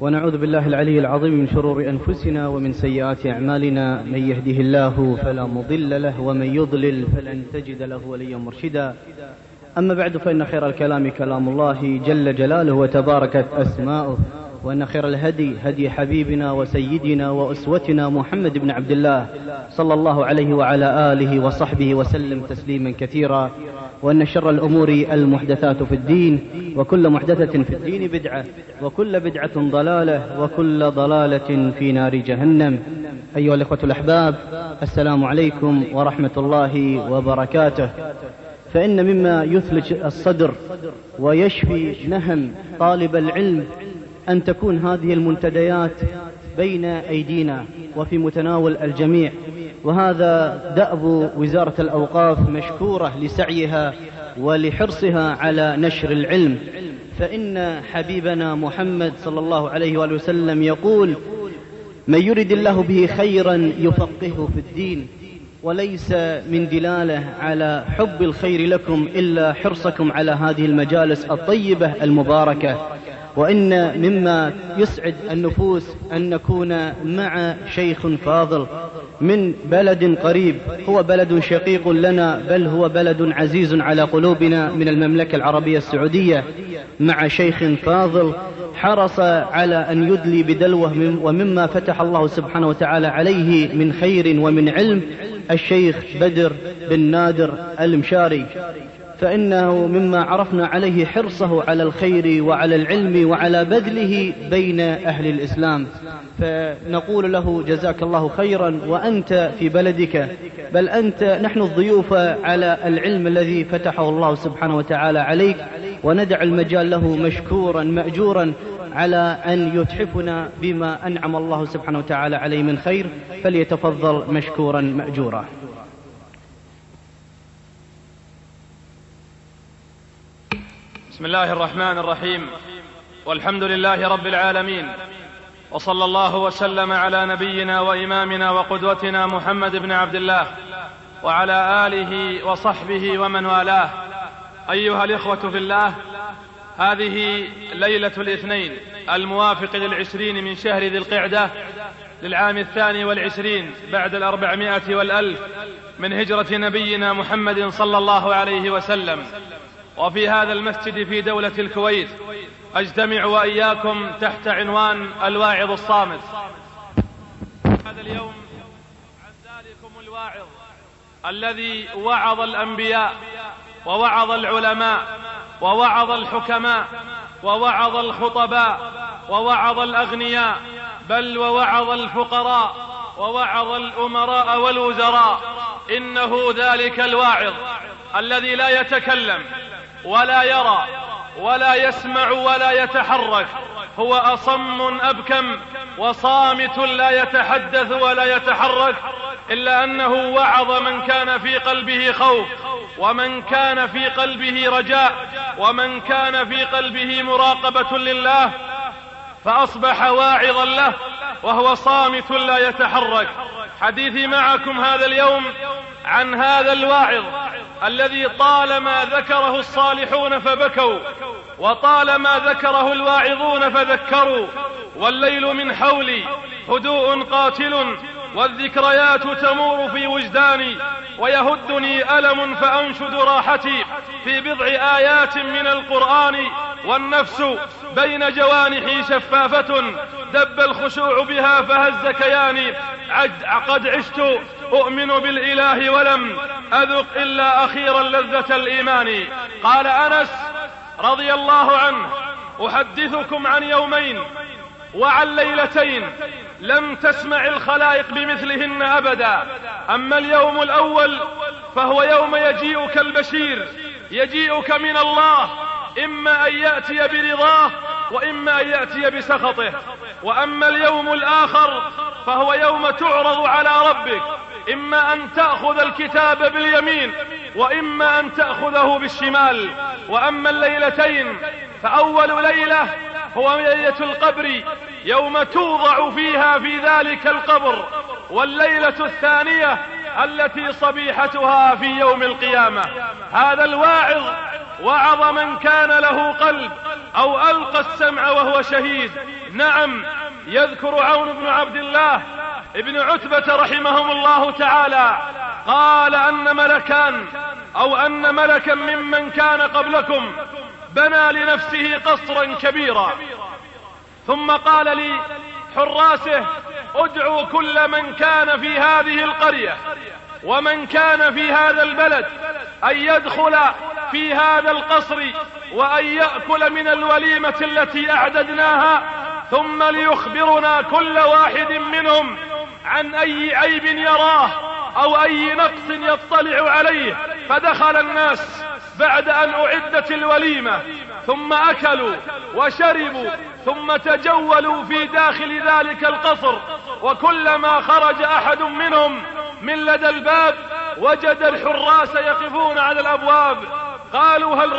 ونعوذ بالله العلي العظيم من شرور أنفسنا ومن سيئات أعمالنا، من يهده الله فلا مضل له ومن يضلل فلن تجد له وليا مرشدا. أما بعد، فإن خير الكلام كلام الله جل جلاله وتباركت أسماؤه، وأن خير الهدي هدي حبيبنا وسيدنا وأسوتنا محمد بن عبد الله صلى الله عليه وعلى آله وصحبه وسلم تسليما كثيرا، وأن شر الأمور المحدثات في الدين، وكل محدثة في الدين بدعة، وكل بدعة ضلالة، وكل ضلالة في نار جهنم. أيها الإخوة الأحباب، السلام عليكم ورحمة الله وبركاته. فإن مما يثلج الصدر ويشفي نهم طالب العلم أن تكون هذه المنتديات بين أيدينا وفي متناول الجميع، وهذا دأب وزارة الأوقاف مشكورة لسعيها ولحرصها على نشر العلم. فإن حبيبنا محمد صلى الله عليه وآله وسلم يقول: من يرد الله به خيرا يفقهه في الدين. وليس من دلالة على حب الخير لكم إلا حرصكم على هذه المجالس الطيبة المباركة. وإن مما يسعد النفوس أن نكون مع شيخ فاضل من بلد قريب، هو بلد شقيق لنا، بل هو بلد عزيز على قلوبنا، من المملكة العربية السعودية، مع شيخ فاضل حرص على أن يدلي بدلوه ومما فتح الله سبحانه وتعالى عليه من خير ومن علم، الشيخ بدر بن نادر المشاري. فإنه مما عرفنا عليه حرصه على الخير وعلى العلم وعلى بذله بين أهل الإسلام، فنقول له جزاك الله خيرا وأنت في بلدك، بل أنت نحن الضيوف على العلم الذي فتحه الله سبحانه وتعالى عليك، وندع المجال له مشكورا مأجورا على أن يتحفنا بما أنعم الله سبحانه وتعالى عليه من خير، فليتفضل مشكورا مأجورا. بسم الله الرحمن الرحيم، والحمد لله رب العالمين، وصلى الله وسلم على نبينا وإمامنا وقدوتنا محمد بن عبد الله وعلى آله وصحبه ومن والاه. أيها الإخوة في الله، هذه ليلة الاثنين الموافق 20 من شهر ذي القعدة للعام 22 بعد 400 والألف من هجرة نبينا محمد صلى الله عليه وسلم. وفي هذا المسجد في دولة الكويت أجتمع وإياكم تحت عنوان الواعظ الصامت. هذا اليوم عن ذلكم الواعظ الذي وعظ الأنبياء ووعظ العلماء ووعظ الحكماء ووعظ الخطباء ووعظ الأغنياء، بل ووعظ الفقراء ووعظ الأمراء والوزراء. إنه ذلك الواعظ الذي لا يتكلم ولا يرى ولا يسمع ولا يتحرك، هو أصم أبكم وصامت لا يتحدث ولا يتحرك، إلا أنه وعظ من كان في قلبه خوف، ومن كان في قلبه رجاء، ومن كان في قلبه مراقبة لله، فأصبح واعظا له وهو صامت لا يتحرك. حديثي معكم هذا اليوم عن هذا الواعظ الذي طالما ذكره الصالحون فبكوا، وطالما ذكره الواعظون فذكروا. والليل من حولي هدوء قاتل، والذكريات تمور في وجداني، ويهدني ألم فأنشد راحتي في بضع آيات من القرآن، والنفس بين جوانحي شفافة دب الخشوع بها فهز كياني. قد عشت أؤمن بالإله ولم أذق إلا أخيرا لذة الإيمان. قال أنس رضي الله عنه: أحدثكم عن يومين وعن ليلتين لم تسمع الخلائق بمثلهن أبدا. أما اليوم الأول فهو يوم يجيئك البشير، يجيئك من الله، إما أن يأتي برضاه وإما أن يأتي بسخطه. وأما اليوم الآخر فهو يوم تعرض على ربك، إما أن تأخذ الكتاب باليمين وإما أن تأخذه بالشمال. وأما الليلتين فأول ليلة هو ليلة القبر، يوم توضع فيها في ذلك القبر، والليلة الثانية التي صبيحتها في يوم القيامة. هذا الواعظ وعظ من كان له قلب، أو ألقى السمع وهو شهيد. نعم، يذكر عون بن عبد الله ابن عتبة رحمهم الله تعالى قال أن ملكا ممن كان قبلكم بنى لنفسه قصرا كبيرا، ثم قال لي حراسه ادعوا كل من كان في هذه القرية ومن كان في هذا البلد أن يدخل في هذا القصر وأن يأكل من الوليمة التي أعددناها، ثم ليخبرنا كل واحد منهم عن أي عيب يراه أو أي نقص يطلع عليه. فدخل الناس بعد أن أعدت الوليمة، ثم أكلوا وشربوا، ثم تجولوا في داخل ذلك القصر، وكلما خرج أحد منهم من لدى الباب وجد الحراس يقفون على الأبواب. قالوا هل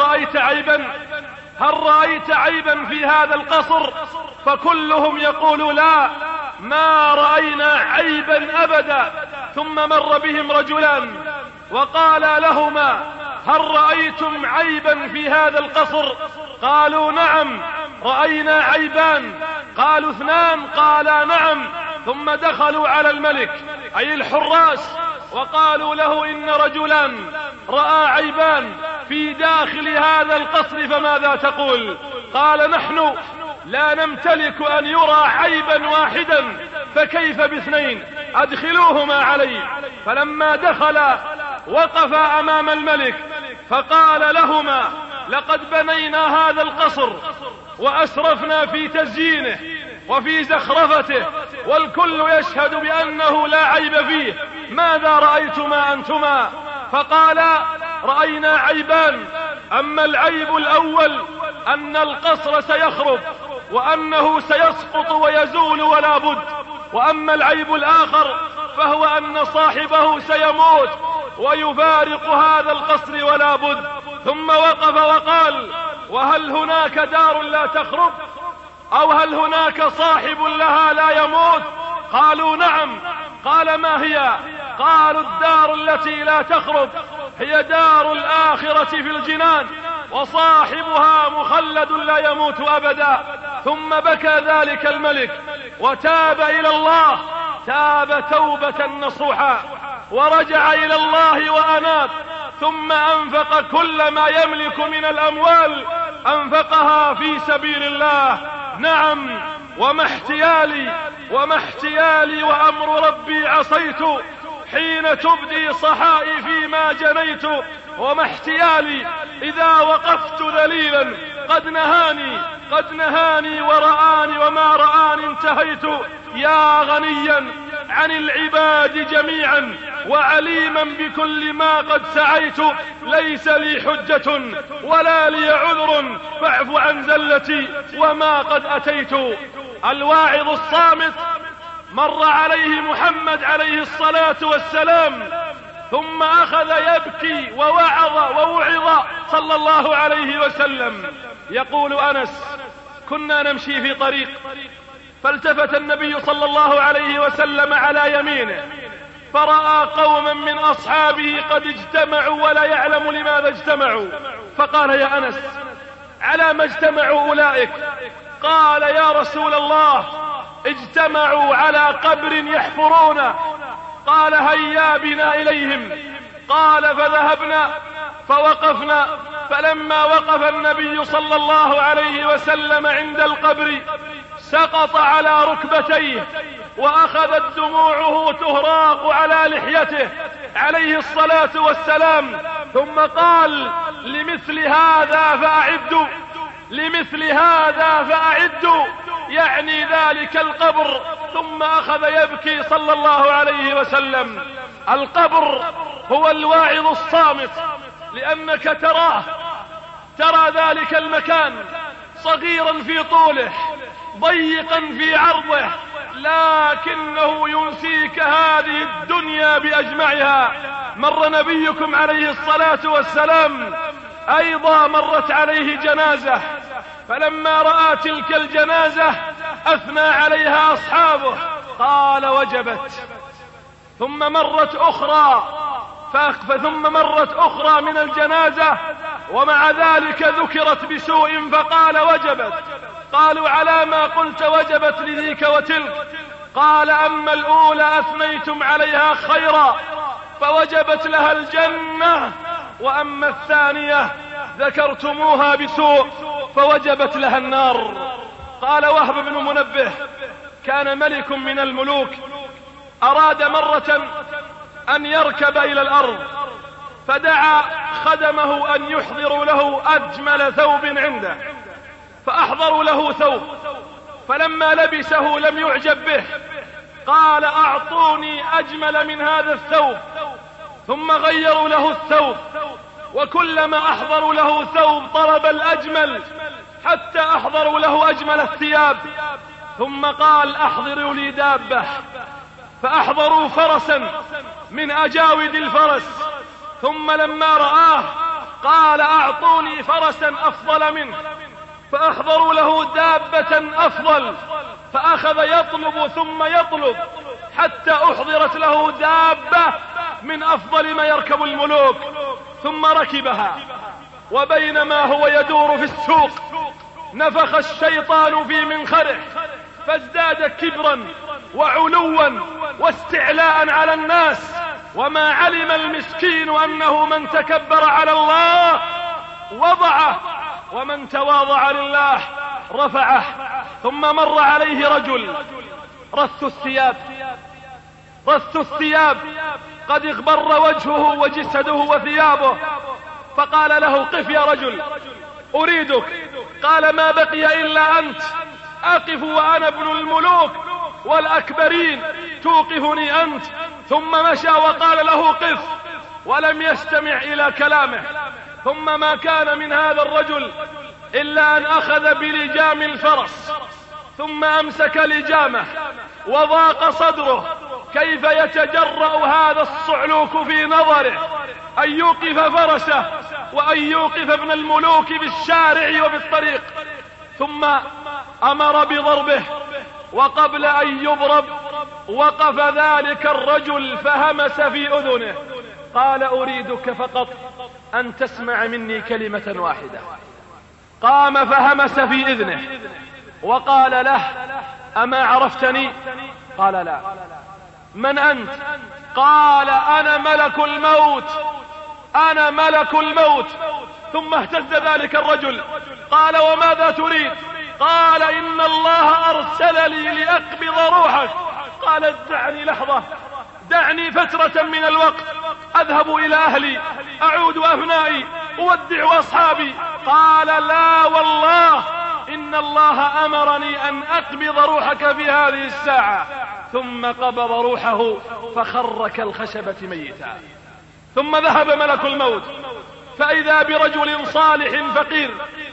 رأيت عيبا في هذا القصر؟ فكلهم يقول لا، ما رأينا عيبا أبدا. ثم مر بهم رجلان وقال لهما هل رأيتم عيبا في هذا القصر؟ قالوا نعم رأينا عيبان. قالوا اثنان؟ قالا نعم. ثم دخلوا على الملك أي الحراس وقالوا له إن رجلان رأى عيبان في داخل هذا القصر، فماذا تقول؟ قال نحن لا نمتلك أن يرى عيبا واحدا، فكيف باثنين؟ أدخلوهما علي. فلما دخل وقف أمام الملك فقال لهما لقد بنينا هذا القصر وأسرفنا في تزيينه وفي زخرفته، والكل يشهد بأنه لا عيب فيه، ماذا رأيتما أنتما؟ فقالا رأينا عيبان، أما العيب الأول أن القصر سيخرب وأنه سيسقط ويزول ولا بد، وأما العيب الآخر فهو أن صاحبه سيموت ويفارق هذا القصر ولا بد. ثم وقف وقال وهل هناك دار لا تخرب أو هل هناك صاحب لها لا يموت؟ قالوا نعم. قال ما هي؟ قالوا الدار التي لا تخرب هي دار الآخرة في الجنان، وصاحبها مخلد لا يموت أبدا. ثم بكى ذلك الملك وتاب إلى الله، تاب توبة نصوحا ورجع إلى الله وأناب، ثم أنفق كل ما يملك من الأموال، أنفقها في سبيل الله. نعم، وما احتيالي وأمر ربي عصيت حين تبدي صحائفي ما جنيت، وما احتيالي إذا وقفت ذليلا قد نهاني ورآني وما رآني انتهيت. يا غنيا عن العباد جميعا وعليما بكل ما قد سعيت، ليس لي حجة ولا لي عذر فاعف عن زلتي وما قد أتيت. الواعظ الصامت مر عليه محمد عليه الصلاة والسلام، ثم أخذ يبكي ووعظ صلى الله عليه وسلم. يقول أنس كنا نمشي في طريق فالتفت النبي صلى الله عليه وسلم على يمينه فرأى قوما من أصحابه قد اجتمعوا ولا يعلم لماذا اجتمعوا، فقال يا أنس على ما اجتمعوا أولئك؟ قال يا رسول الله اجتمعوا على قبر يحفرونه. قال هيا بنا إليهم. قال فذهبنا فوقفنا، فلما وقف النبي صلى الله عليه وسلم عند القبر سقط على ركبتيه وأخذت دموعه تهراق على لحيته عليه الصلاة والسلام، ثم قال لمثل هذا فأعدوا، يعني ذلك القبر. ثم أخذ يبكي صلى الله عليه وسلم. القبر هو الواعظ الصامت، لأنك ترى ذلك المكان صغيرا في طوله ضيقا في عرضه، لكنه ينسيك هذه الدنيا بأجمعها. مر نبيكم عليه الصلاة والسلام أيضا مرت عليه جنازة، فلما رأى تلك الجنازة أثنى عليها أصحابه قال وجبت. ثم مرت أخرى ثم مرت أخرى من الجنازة ومع ذلك ذكرت بسوء فقال وجبت. قالوا على ما قلت وجبت لذيك وتلك؟ قال أما الأولى أثنيتم عليها خيرا فوجبت لها الجنة، وأما الثانية ذكرتموها بسوء فوجبت لها النار. قال وهب بن منبه كان ملك من الملوك أراد مرة أن يركب إلى الأرض، فدعا خدمه أن يحضروا له أجمل ثوب عنده، فأحضروا له ثوب، فلما لبسه لم يعجب به، قال أعطوني أجمل من هذا الثوب، ثم غيروا له الثوب، وكلما أحضروا له ثوب طلب الأجمل حتى أحضروا له أجمل الثياب، ثم قال أحضروا لي دابة، فأحضروا فرسا من أجاود الفرس، ثم لما رآه قال أعطوني فرسا أفضل منه، فأحضروا له دابة أفضل، فأخذ يطلب ثم يطلب حتى أحضرت له دابة من أفضل ما يركب الملوك، ثم ركبها، وبينما هو يدور في السوق نفخ الشيطان في منخره فازداد كبرا وعلوا واستعلاء على الناس، وما علم المسكين أنه من تكبر على الله وضعه ومن تواضع لله رفعه. ثم مر عليه رجل رث الثياب قد اغبر وجهه وجسده وثيابه، فقال له قف يا رجل أريدك. قال ما بقي إلا أنت، أقف وأنا ابن الملوك والأكبرين توقفني أنت. ثم مشى وقال له قف ولم يستمع إلى كلامه. ثم ما كان من هذا الرجل إلا أن أخذ بلجام الفرس ثم أمسك لجامه وضاق صدره كيف يتجرأ هذا الصعلوك في نظره أن يوقف فرسه وأن يوقف ابن الملوك بالشارع وبالطريق. ثم أمر بضربه، وقبل أن يضرب وقف ذلك الرجل فهمس في أذنه قال أريدك فقط أن تسمع مني كلمة واحدة. قام فهمس في إذنه وقال له أما عرفتني؟ قال لا. من أنت؟ قال أنا ملك الموت، أنا ملك الموت. ثم اهتز ذلك الرجل قال وماذا تريد؟ قال إن الله أرسل لي لأقبض روحك. قال دعني لحظة، دعني فترة من الوقت أذهب إلى أهلي، أعود أبنائي، أودع أصحابي. قال لا والله إن الله أمرني أن أقبض روحك في هذه الساعة. ثم قبض روحه فخر كالخشبة ميتا. ثم ذهب ملك الموت فإذا برجل صالح فقير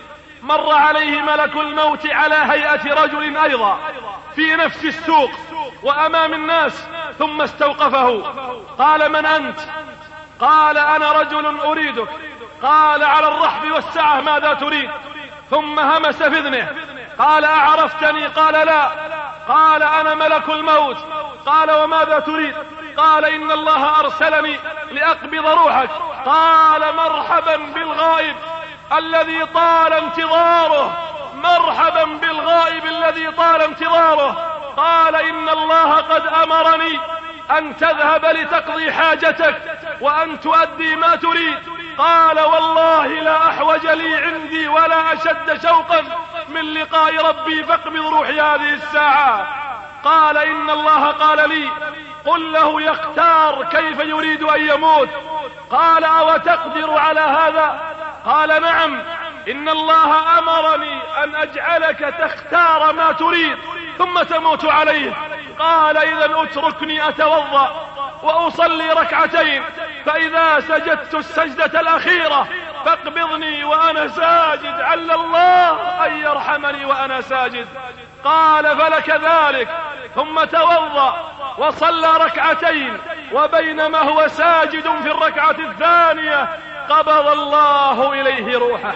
مر عليه ملك الموت على هيئة رجل أيضا في نفس السوق وأمام الناس، ثم استوقفه. قال من أنت؟ قال أنا رجل أريدك. قال على الرحب والسعة ماذا تريد؟ ثم همس في اذنه قال أعرفتني؟ قال لا. قال أنا ملك الموت. قال وماذا تريد؟ قال إن الله أرسلني لأقبض روحك. قال مرحبا بالغائب الذي طال انتظاره، مرحبا بالغائب الذي طال انتظاره. قال إن الله قد أمرني أن تذهب لتقضي حاجتك وأن تؤدي ما تريد. قال والله لا أحوج لي عندي ولا أشد شوقا من لقاء ربي فاقبض روحي هذه الساعة. قال إن الله قال لي قل له يختار كيف يريد أن يموت. قال أو تقدر على هذا؟ قال نعم، إن الله أمرني أن أجعلك تختار ما تريد ثم تموت عليه. قال إذن أتركني أتوضأ وأصلي ركعتين، فإذا سجدت السجدة الأخيرة فاقبضني وأنا ساجد، عل الله أن يرحمني وأنا ساجد. قال فلك ذلك. ثم توضأ وصلى ركعتين، وبينما هو ساجد في الركعة الثانية قبض الله إليه روحه،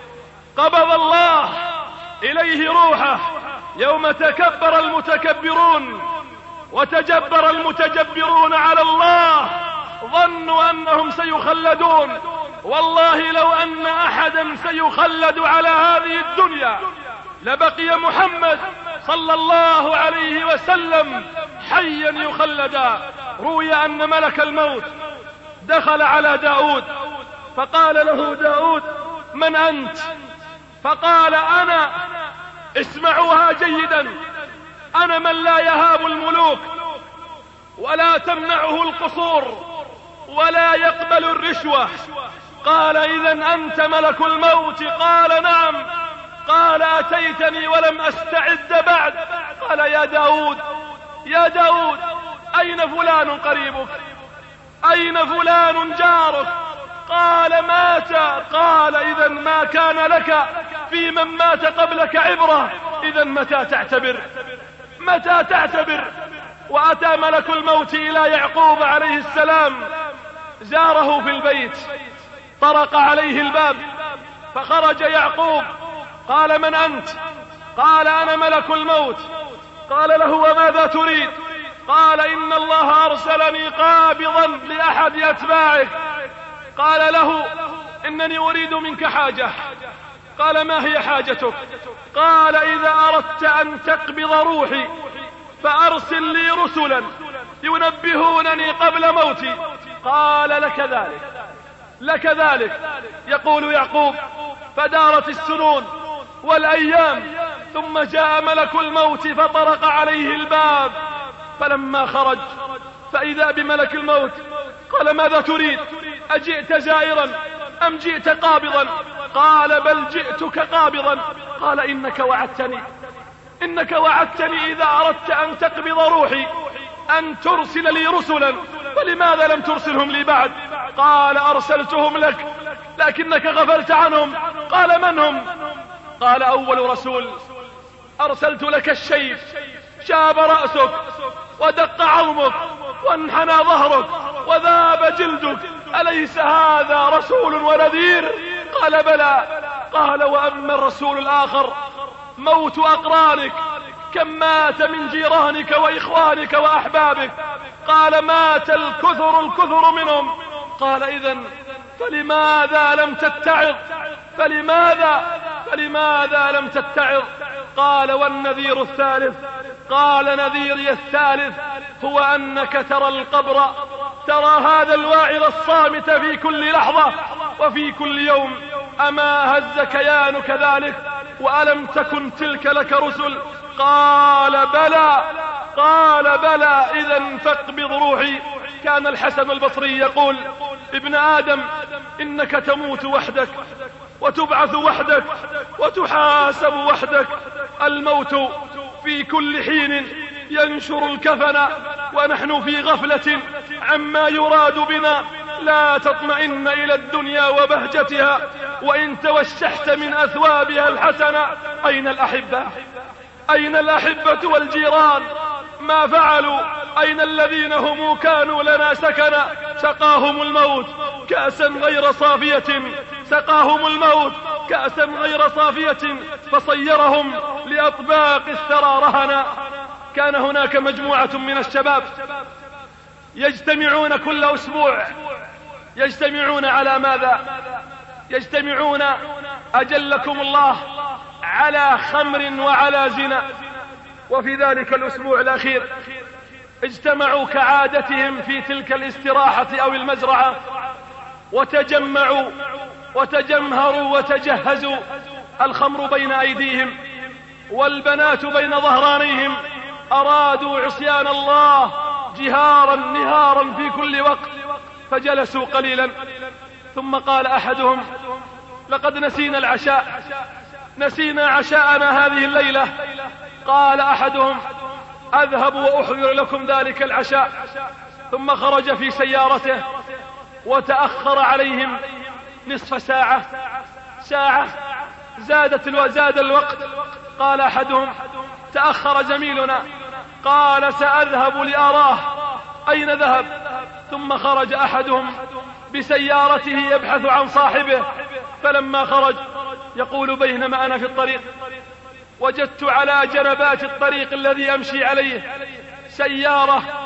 قبض الله إليه روحه. يوم تكبر المتكبرون وتجبر المتجبرون على الله ظنوا أنهم سيخلدون. والله لو أن أحدا سيخلد على هذه الدنيا لبقي محمد صلى الله عليه وسلم حيا يخلدا. روي أن ملك الموت دخل على داود فقال له داود: من أنت؟ فقال: أنا، اسمعوها جيدا، أنا من لا يهاب الملوك ولا تمنعه القصور ولا يقبل الرشوة. قال: إذن أنت ملك الموت؟ قال: نعم. قال: أتيتني ولم أستعد بعد. قال: يا داود، يا داود، أين فلان قريبك؟ أين فلان جارك؟ قال: مات. قال: إذن ما كان لك في من مات قبلك عبرة، إذن متى تعتبر؟ متى تعتبر؟ وأتى ملك الموت إلى يعقوب عليه السلام، زاره في البيت، طرق عليه الباب فخرج يعقوب. قال: من أنت؟ قال: أنا ملك الموت. قال له: وماذا تريد؟ قال: إن الله أرسلني قابضا لأحد أتباعك. قال له: إنني أريد منك حاجة. قال: ما هي حاجتك؟ قال: إذا أردت أن تقبض روحي فأرسل لي رسلا ينبهونني قبل موتي. قال: لك ذلك، لك ذلك. يقول يعقوب: فدارت السنون والأيام، ثم جاء ملك الموت فطرق عليه الباب، فلما خرج فإذا بملك الموت. قال: ماذا تريد؟ أجئت زائرا أم جئت قابضا؟ قال: بل جئتك قابضا. قال: إنك وعدتني، إنك وعدتني إذا أردت أن تقبض روحي أن ترسل لي رسلا، فلماذا لم ترسلهم لي بعد؟ قال: أرسلتهم لك لكنك غفلت عنهم. قال: من هم؟ قال: أول رسول أرسلت لك الشيب، شاب رأسك ودق عظمك وانحنى ظهرك وذاب جلدك، أليس هذا رسول ونذير؟ قال: بلى. قال: وأما الرسول الآخر موت أقرانك، كم مات من جيرانك وإخوانك وأحبابك؟ قال: مات الكثر منهم. قال: إذن فلماذا لم تتعظ؟ فلماذا لم تتعظ؟ قال: والنذير الثالث. قال: نذيري الثالث هو أنك ترى القبر، ترى هذا الواعظ الصامت في كل لحظة وفي كل يوم. أما هز كيانك ذلك؟ وألم تكن تلك لك رسل؟ قال: بلى. قال: بلى. إذن فاقبض روحي. كان الحسن البصري يقول: ابن آدم، إنك تموت وحدك وتبعث وحدك وتحاسب وحدك. الموت في كل حين ينشر الكفن ونحن في غفلة عما يراد بنا. لا تطمئن إلى الدنيا وبهجتها وإن توشحت من أثوابها الحسنة. أين الأحبة؟ أين الأحبة والجيران؟ ما فعلوا؟ أين الذين هم كانوا لنا سكنا؟ سقاهم الموت كأسا غير صافية، سقاهم الموت كأسا غير صافية فصيرهم لأطباق الثرى رهنا. كان هناك مجموعة من الشباب يجتمعون كل أسبوع. يجتمعون على ماذا؟ يجتمعون أجلكم الله على خمر وعلى زنا. وفي ذلك الأسبوع الأخير اجتمعوا كعادتهم في تلك الاستراحة أو المزرعة، وتجمعوا وتجمهروا وتجهزوا. الخمر بين أيديهم والبنات بين ظهرانيهم. أرادوا عصيان الله جهارا نهارا في كل وقت. فجلسوا قليلا ثم قال أحدهم: لقد نسينا العشاء، نسينا عشاءنا هذه الليلة. قال أحدهم: أذهب وأحضر لكم ذلك العشاء. ثم خرج في سيارته وتأخر عليهم نصف ساعة، زاد الوقت. قال أحدهم: تأخر زميلنا. قال: سأذهب لأراه أين ذهب. ثم خرج أحدهم بسيارته يبحث عن صاحبه. فلما خرج يقول: بينما أنا في الطريق وجدت على جنبات الطريق الذي أمشي عليه سيارة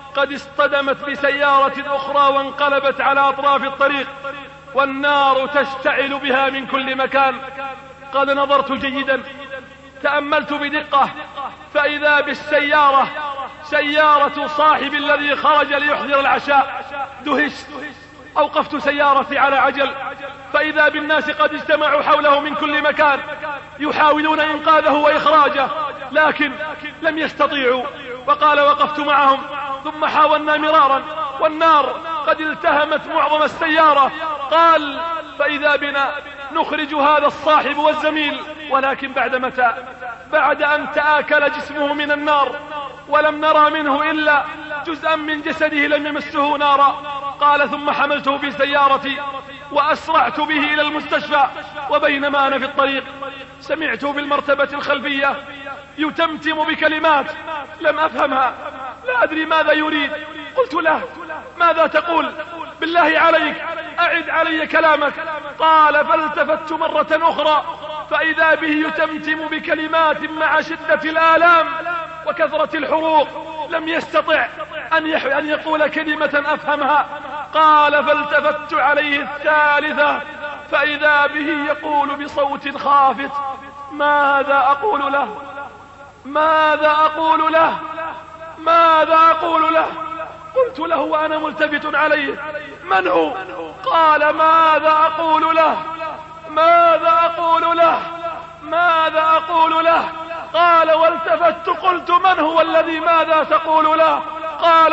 قد اصطدمت بسيارة أخرى وانقلبت على أطراف الطريق والنار تشتعل بها من كل مكان. قال نظرت جيدا، تأملت بدقة، فإذا بالسيارة سيارة صاحب الذي خرج ليحضر العشاء. دهشت، أوقفت سيارتي على عجل، فإذا بالناس قد اجتمعوا حوله من كل مكان يحاولون إنقاذه وإخراجه، لكن لم يستطيعوا. وقال وقفت معهم، ثم حاولنا مرارا والنار قد التهمت معظم السيارة. قال فإذا بنا نخرج هذا الصاحب والزميل، ولكن بعد متى؟ بعد أن تآكل جسمه من النار ولم نرى منه إلا جزءا من جسده لم يمسه نارا. قال ثم حملته في سيارتي وأسرعت به إلى المستشفى، وبينما أنا في الطريق سمعت بالمرتبة الخلفية يتمتم بكلمات لم أفهمها، لا أدري ماذا يريد. قلت له ماذا تقول؟ بالله عليك أعد علي كلامك. قال فالتفت مرة أخرى فإذا به يتمتم بكلمات مع شدة الآلام وكثرة الحروق لم يستطع أن يقول كلمة أفهمها. قال فالتفت عليه الثالثة فإذا به يقول بصوت خافت ماذا أقول له؟ ماذا أقول له؟ ماذا أقول له؟ قلت له وأنا ملتفت عليه من هو؟ قال ماذا أقول له؟ ماذا أقول له؟ ماذا أقول له؟ قال والتفت قلت من هو الذي ماذا تقول له؟ قال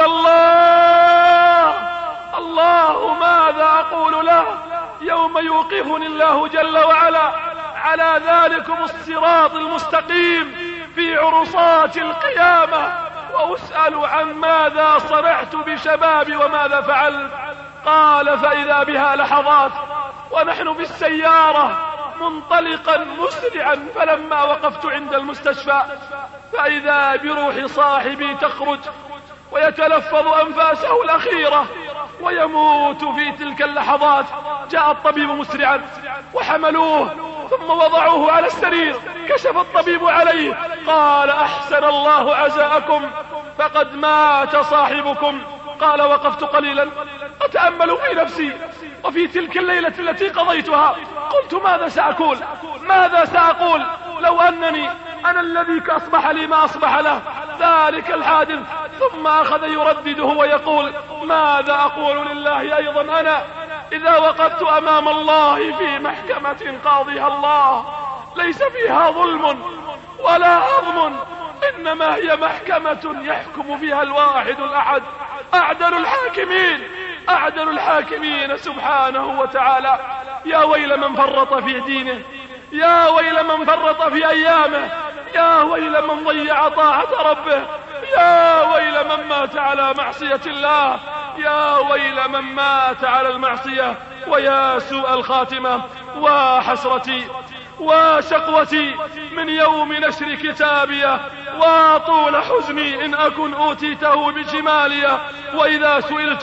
الله. الله ماذا أقول له يوم يوقفني الله جل وعلا على ذلكم الصراط المستقيم في عرصات القيامة وأسأل عن ماذا صنعت بشبابي وماذا فعلت. قال فإذا بها لحظات ونحن بالسيارة منطلقا مسرعا، فلما وقفت عند المستشفى فإذا بروح صاحبي تخرج ويتلفظ أنفاسه الأخيرة ويموت في تلك اللحظات. جاء الطبيب مسرعا وحملوه ثم وضعوه على السرير، كشف الطبيب عليه قال أحسن الله عزاءكم فقد مات صاحبكم. قال وقفت قليلا أتأمل في نفسي وفي تلك الليلة التي قضيتها، قلت ماذا سأقول؟ ماذا سأقول لو أنني أنا الذي أصبح لي ما أصبح له ذلك الحادث؟ ثم أخذ يردده ويقول ماذا أقول لله أيضا أنا إذا وقفت أمام الله في محكمة قاضيها الله ليس فيها ظلم ولا هضم، إنما هي محكمة يحكم فيها الواحد الأحد أعدل الحاكمين، أعدل الحاكمين سبحانه وتعالى. يا ويل من فرط في دينه، يا ويل من فرط في أيامه، يا ويل من ضيع طاعة ربه، يا ويل من مات على معصية الله، يا ويل من مات على المعصية، ويا سوء الخاتمة، وحسرتي وشقوتي من يوم نشر كتابيه، وطول حزني إن أكن أوتيته بجماليه. وإذا سئلت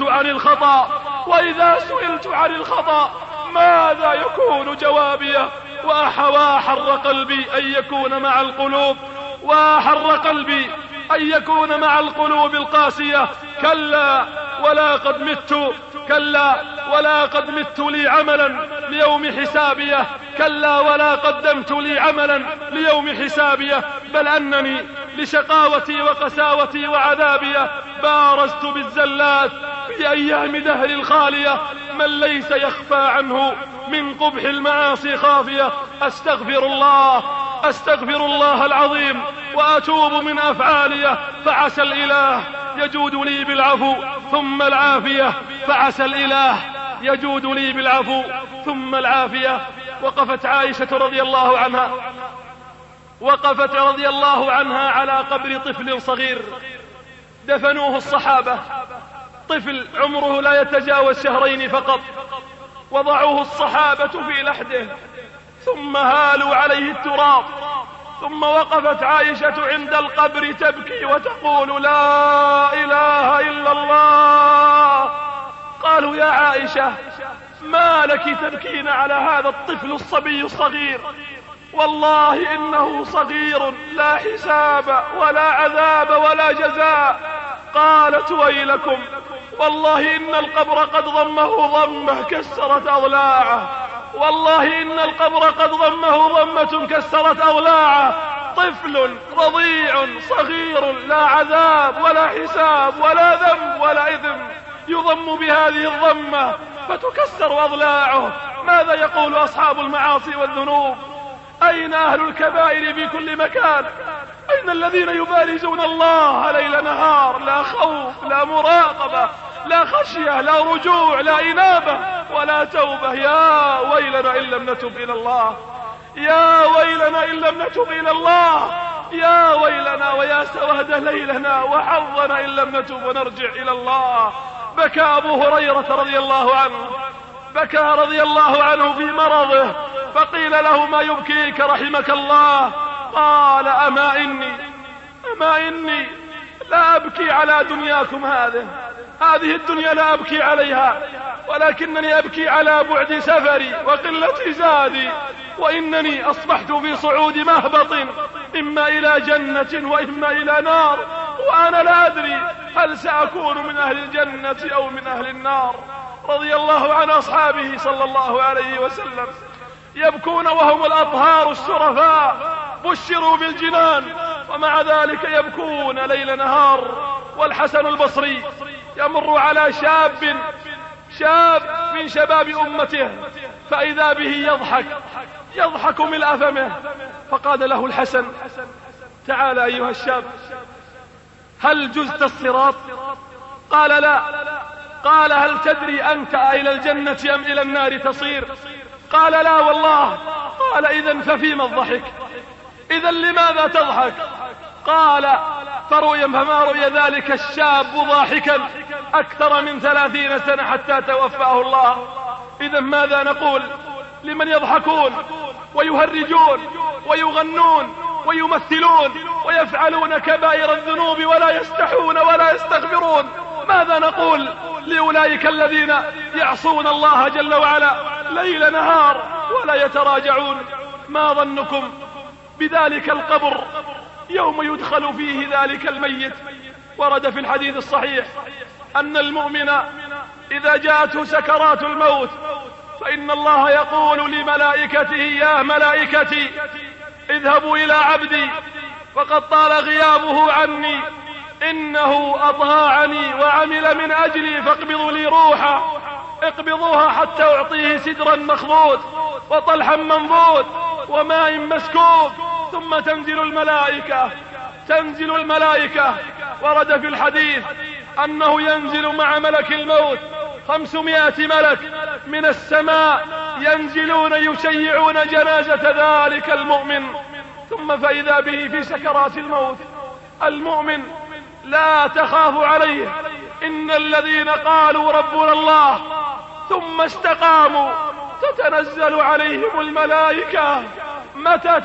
عن الخطأ ماذا يكون جوابيه؟ وأحر قلبي أن يكون مع القلوب، وأحر قلبي أن يكون مع القلوب القاسية. كلا ولا قد مت، كلا ولا قد مت لي عملا ليوم حسابيه، كلا ولا قدمت لي عملا ليوم حسابيه، بل أنني لشقاوتي وقساوتي وعذابي بارزت بالزلات في أيام دهر الخالية. من ليس يخفى عنه من قبح المعاصي خافية. أستغفر الله العظيم وأتوب من أفعالي، فعسى الإله يجود لي بالعفو ثم العافية، فعسى الإله يجود لي بالعفو ثم العافية. وقفت عائشة رضي الله عنها على قبر طفل صغير دفنوه الصحابة، طفل عمره لا يتجاوز شهرين فقط، وضعوه الصحابة في لحده ثم هالوا عليه التراب، ثم وقفت عائشة عند القبر تبكي وتقول لا إله إلا الله. قالوا يا عائشة ما لك تبكين على هذا الطفل الصبي الصغير؟ والله إنه صغير لا حساب ولا عذاب ولا جزاء. قالت ويلكم والله إن القبر قد ضمه ضمة كسرت أضلاعه، والله إن القبر قد ضمه ضمة كسرت أضلاعه، طفل رضيع صغير لا عذاب ولا حساب ولا ذنب ولا إثم يضم بهذه الضمة فتكسر أضلاعه. ماذا يقول أصحاب المعاصي والذنوب؟ أين أهل الكبائر في كل مكان؟ أين الذين يبارزون الله ليل نهار؟ لا خوف، لا مراقبة، لا خشية، لا رجوع، لا إنابة ولا توبة. يا ويلنا إن لم نتب إلى الله، يا ويلنا إن لم نتب إلى الله، يا ويلنا ويا سواد ليلنا وحظنا إن لم نتب ونرجع إلى الله. بكى أبو هريرة رضي الله عنه، بكى رضي الله عنه في مرضه، فقيل له ما يبكيك رحمك الله؟ قال أما إني لا أبكي على دنياكم هذه الدنيا لا أبكي عليها، ولكنني أبكي على بعد سفري وقلة زادي، وإنني أصبحت في صعود مهبط إما إلى جنة وإما إلى نار، وأنا لا أدري هل سأكون من أهل الجنة أو من أهل النار. رضي الله عن أصحابه صلى الله عليه وسلم يبكون وهم الأطهار الشرفاء بشروا بالجنان، ومع ذلك يبكون ليل نهار. والحسن البصري يمر على شاب من شباب أمته فإذا به يضحك ملء فمه، فقال له الحسن تعال أيها الشاب هل جزت الصراط؟ قال لا. قال هل تدري أنت إلى الجنة أم إلى النار تصير؟ قال لا والله. قال إذن ففيما الضحك؟ إذن لماذا تضحك؟ قال فما رؤي ذلك الشاب ضاحكا أكثر من 30 سنة حتى توفاه الله. إذن ماذا نقول لمن يضحكون ويهرجون ويغنون ويمثلون ويفعلون كبائر الذنوب ولا يستحون ولا يستغفرون؟ ماذا نقول لأولئك الذين يعصون الله جل وعلا ليل نهار ولا يتراجعون؟ ما ظنكم بذلك القبر يوم يدخل فيه ذلك الميت؟ ورد في الحديث الصحيح أن المؤمن إذا جاءته سكرات الموت فإن الله يقول لملائكته يا ملائكتي اذهبوا إلى عبدي فقد طال غيابه عني، إنه أطاعني وعمل من أجلي فاقبضوا لي روحه. اقبضوها حتى أعطيه سدرا مخضود وطلحا منضود وماء مسكوب، ثم تنزل الملائكة. ورد في الحديث أنه ينزل مع ملك الموت 500 ملك من السماء ينزلون يشيعون جنازة ذلك المؤمن، ثم فإذا به في سكرات الموت. المؤمن لا تخاف عليه، إن الذين قالوا ربنا الله ثم استقاموا تتنزل عليهم الملائكة. متى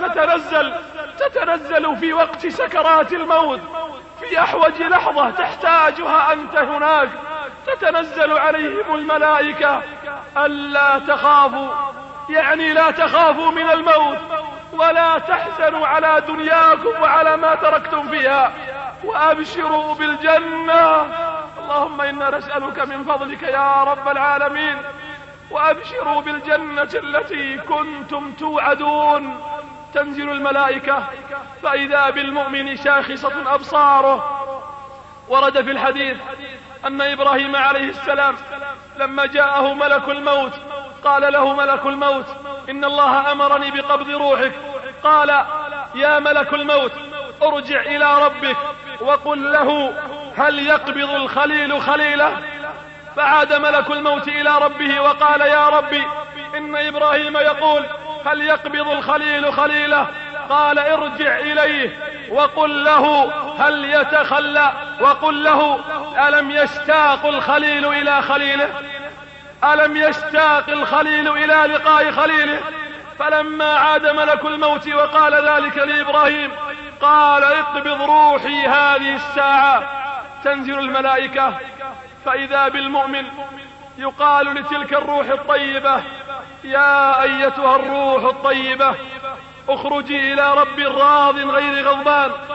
تتنزل في وقت سكرات الموت، في أحوج لحظة تحتاجها أنت هناك تتنزل عليهم الملائكة. ألا تخافوا يعني لا تخافوا من الموت ولا تحزنوا على دنياكم وعلى ما تركتم فيها، وأبشروا بالجنة. اللهم إنا نسألك من فضلك يا رب العالمين، وأبشروا بالجنة التي كنتم توعدون. تنزل الملائكة فإذا بالمؤمن شاخصة أبصاره. ورد في الحديث أن إبراهيم عليه السلام لما جاءه ملك الموت قال له ملك الموت إن الله أمرني بقبض روحك. قال يا ملك الموت ارجع إلى ربك وقل له هل يقبض الخليل خليله؟ فعاد ملك الموت إلى ربه وقال يا ربي إن إبراهيم يقول هل يقبض الخليل خليله؟ قال ارجع إليه وقل له هل يتخلى، وقل له ألم يشتاق الخليل إلى خليله؟ ألم يشتاق الخليل إلى لقاء خليله؟ فلما عاد ملك الموت وقال ذلك لإبراهيم قال اقبض روحي هذه الساعة. تنزل الملائكة فإذا بالمؤمن يقال لتلك الروح الطيبة يا أيتها الروح الطيبة اخرجي إلى رب راض غير غضبان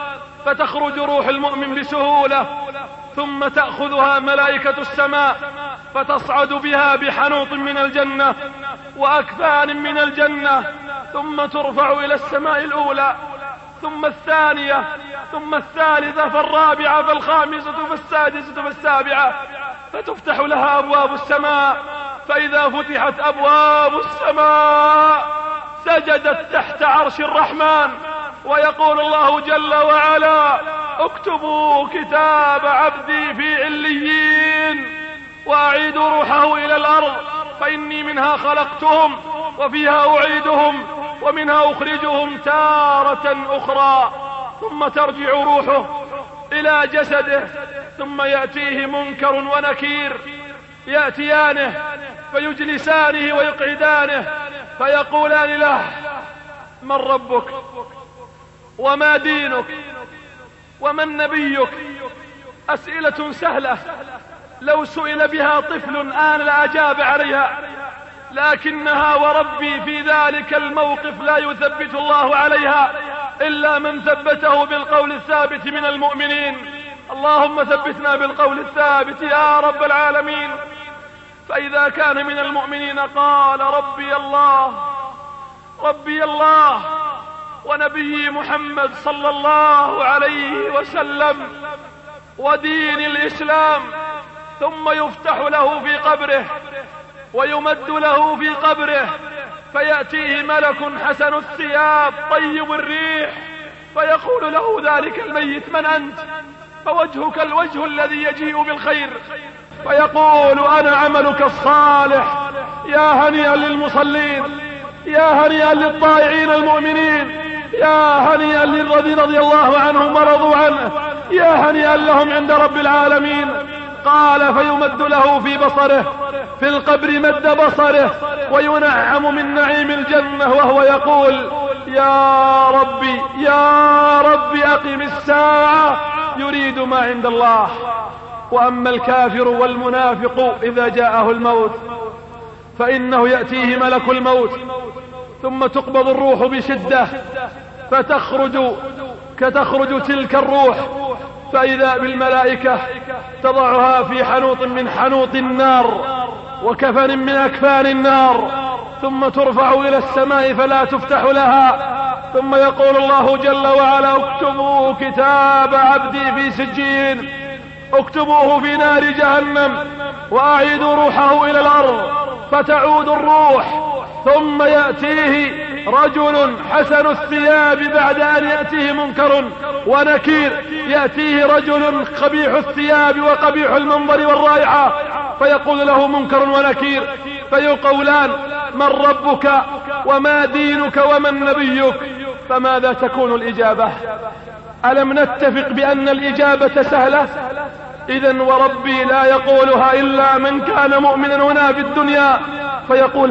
فتخرج روح المؤمن بسهولة، ثم تأخذها ملائكة السماء فتصعد بها بحنوط من الجنة وأكفان من الجنة، ثم ترفع إلى السماء الأولى، ثم الثانية، ثم الثالثة، فالرابعة، فالخامسة، فالسادسة، فالسابعة، فتفتح لها أبواب السماء. فإذا فتحت أبواب السماء سجدت تحت عرش الرحمن، ويقول الله جل وعلا: اكتبوا كتاب عبدي في عليين وأعيدوا روحه إلى الأرض، فإني منها خلقتهم وفيها أعيدهم ومنها أخرجهم تارة أخرى. ثم ترجع روحه إلى جسده، ثم يأتيه منكر ونكير يأتيانه فيجلسانه ويقعدانه فيقولان له: من ربك وما دينك ومن نبيك؟ أسئلة سهلة لو سئل بها طفل آن لأجاب عليها، لكنها وربي في ذلك الموقف لا يثبت الله عليها إلا من ثبته بالقول الثابت من المؤمنين. اللهم ثبتنا بالقول الثابت يا رب العالمين. فإذا كان من المؤمنين قال: ربي الله، ربي الله ونبي محمد صلى الله عليه وسلم ودين الإسلام، ثم يفتح له في قبره ويمد له في قبره، فيأتيه ملك حسن الثياب طيب الريح فيقول له ذلك الميت: من أنت؟ فوجهك الوجه الذي يجيء بالخير، فيقول: أنا عملك الصالح. يا هنيئا للمصلين، يا هنيئا للطائعين المؤمنين، يا هنيئا للذين رضي الله عنهم ورضوا عنه، يا هنيئا لهم عند رب العالمين. قال: فيمد له في بصره في القبر مد بصره وينعم من نعيم الجنة وهو يقول: يا ربي يا ربي أقم الساعة، يريد ما عند الله. وأما الكافر والمنافق إذا جاءه الموت فإنه يأتيه ملك الموت، ثم تقبض الروح بشدة فتخرج تلك الروح، فإذا بالملائكة تضعها في حنوط من حنوط النار وكفن من أكفان النار، ثم ترفع إلى السماء فلا تفتح لها، ثم يقول الله جل وعلا: اكتبوا كتاب عبدي في سجين، اكتبوه في نار جهنم وأعيدوا روحه إلى الأرض، فتعود الروح، ثم يأتيه رجل حسن الثياب بعد أن يأتيه منكر ونكير، يأتيه رجل قبيح الثياب وقبيح المنظر والرائحة، فيقول له منكر ونكير فيقولان: من ربك وما دينك ومن نبيك؟ فماذا تكون الإجابة؟ ألم نتفق بأن الإجابة سهلة؟ إذن وربي لا يقولها إلا من كان مؤمنا هنا في الدنيا، فيقول: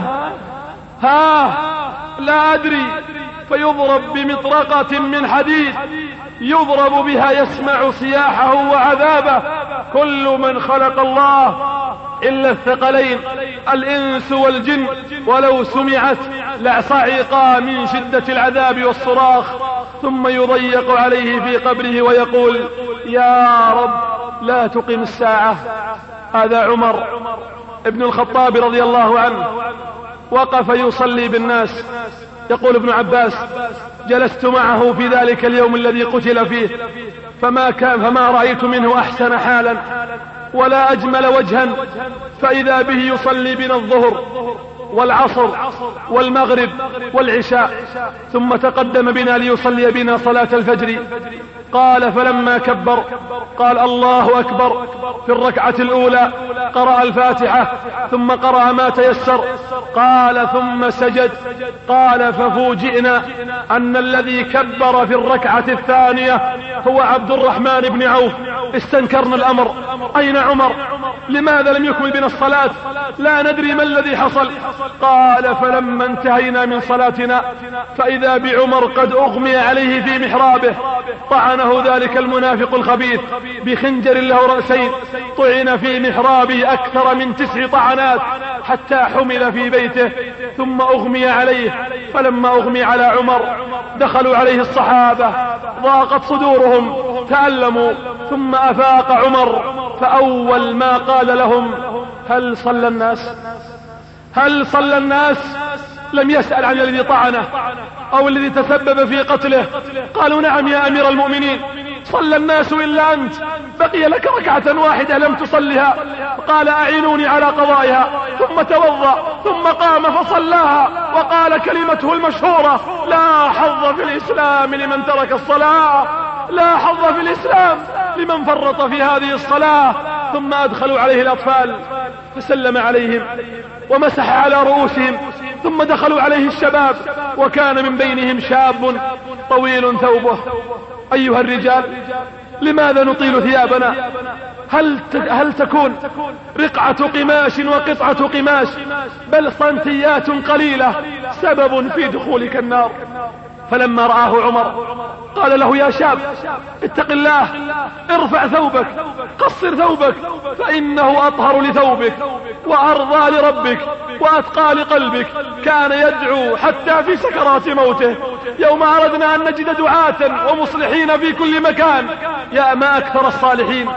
ها لا أدري، فيضرب بمطرقة من حديد يضرب بها يسمع صياحه وعذابه كل من خلق الله إلا الثقلين الإنس والجن، ولو سمعت لصعقا من شدة العذاب والصراخ. ثم يضيق عليه في قبره ويقول: يا رب لا تقم الساعة. هذا عمر ابن الخطاب رضي الله عنه وقف يصلي بالناس. يقول ابن عباس: جلست معه في ذلك اليوم الذي قتل فيه فما رأيت منه أحسن حالا ولا أجمل وجها، فإذا به يصلي بنا الظهر والعصر والمغرب والعشاء، ثم تقدم بنا ليصلي بنا صلاة الفجر. قال: فلما كبر قال: الله أكبر. في الركعة الأولى قرأ الفاتحة ثم قرأ ما تيسر. قال: ثم سجد. قال: ففوجئنا أن الذي كبر في الركعة الثانية هو عبد الرحمن بن عوف. استنكرنا الأمر أين عمر؟ لماذا لم يكمل بنا الصلاة؟ لا ندري ما الذي حصل. قال فلما انتهينا من صلاتنا فإذا بعمر قد أغمي عليه في محرابه، طعنه ذلك المنافق الخبيث بخنجر له رأسين، طعن في محرابه أكثر من 9 طعنات حتى حمل في بيته ثم أغمي عليه. فلما أغمي على عمر دخلوا عليه الصحابة، ضاقت صدورهم، تألموا، ثم أفاق عمر، فأول ما قال لهم هل صلى الناس؟ هل صلى الناس؟ لم يسأل عن الذي طعنه أو الذي تسبب في قتله. قالوا نعم يا أمير المؤمنين، صلى الناس إلا أنت، بقي لك ركعة واحدة لم تصلها. قال أعينوني على قضائها، ثم توضأ ثم قام فصلاها وقال كلمته المشهورة لا حظ في الإسلام لمن ترك الصلاة، لا حظ في الإسلام لمن فرط في هذه الصلاة. ثم أدخلوا عليه الأطفال فسلم عليهم ومسح على رؤوسهم، ثم دخلوا عليه الشباب وكان من بينهم شاب طويل ثوبه. أيها الرجال، لماذا نطيل ثيابنا؟ هل تكون رقعة قماش وقطعة قماش بل سنتيات قليلة سبب في دخولك النار؟ فلما رآه عمر قال له يا شاب اتق الله، ارفع ثوبك، قصر ثوبك، فإنه أطهر لثوبك وأرضى لربك وأتقى لقلبك. كان يدعو حتى في سكرات موته يوم أردنا أن نجد دعاة ومصلحين في كل مكان. يا ما أكثر الصالحين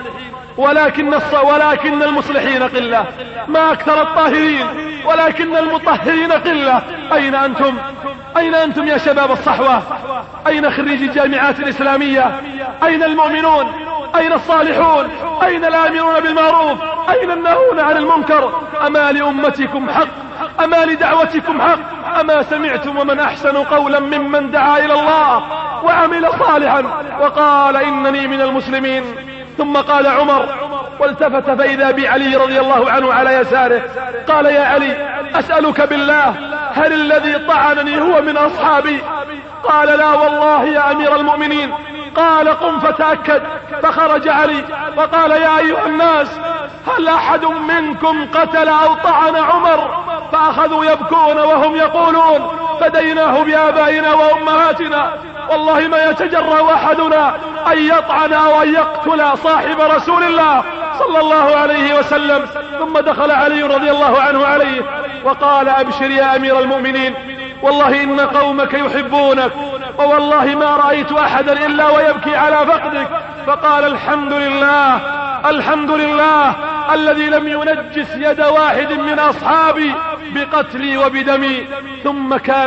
ولكن المصلحين قلة، ما أكثر الطاهرين ولكن المطهرين قلة. أين أنتم؟ أين أنتم يا شباب الصحوة؟ أين خريجي الجامعات الإسلامية؟ أين المؤمنون؟ أين الصالحون؟ أين الآمرون بالمعروف؟ أين الناهون عن المنكر؟ أما لأمتكم حق؟ أما لدعوتكم حق؟ أما سمعتم ومن أحسن قولا ممن دعا إلى الله وعمل صالحا وقال إنني من المسلمين؟ ثم قال عمر والتفت فإذا بعلي رضي الله عنه على يساره، قال يا علي أسألك بالله هل الذي طعنني هو من أصحابي؟ قال لا والله يا أمير المؤمنين. قال قم فتأكد. فخرج علي وقال يا أيها الناس هل أحد منكم قتل أو طعن عمر؟ فأخذوا يبكون وهم يقولون فديناه بآبائنا وأمهاتنا، والله ما يتجرأ أحدنا أن يطعن أو أن يقتل صاحب رسول الله صلى الله عليه وسلم. ثم دخل علي رضي الله عنه عليه وقال أبشر يا أمير المؤمنين، والله إن قومك يحبونك، ووالله ما رأيت أحدا إلا ويبكي على فقدك. فقال الحمد لله، الحمد لله الذي لم ينجس يد واحد من أصحابي بقتلي وبدمي. ثم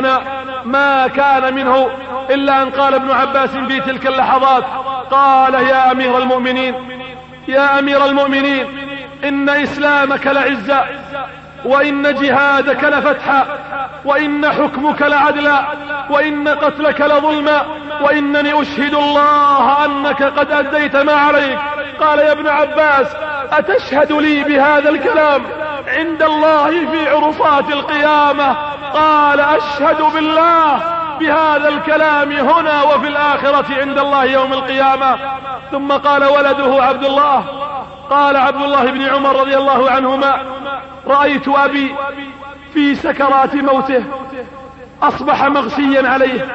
ما كان منه إلا أن قال ابن عباس في تلك اللحظات، قال يا أمير المؤمنين، يا أمير المؤمنين، إن إسلامك لعزة، وإن جهادك لفتحا، وإن حكمك لعدلا، وإن قتلك لظلما، وإنني أشهد الله أنك قد أديت ما عليك. قال يا ابن عباس أتشهد لي بهذا الكلام عند الله في عرصات القيامة؟ قال أشهد بالله بهذا الكلام هنا وفي الآخرة عند الله يوم القيامة. ثم قال ولده عبد الله، قال عبد الله بن عمر رضي الله عنهما رأيت أبي في سكرات موته، أصبح مغشيا عليه،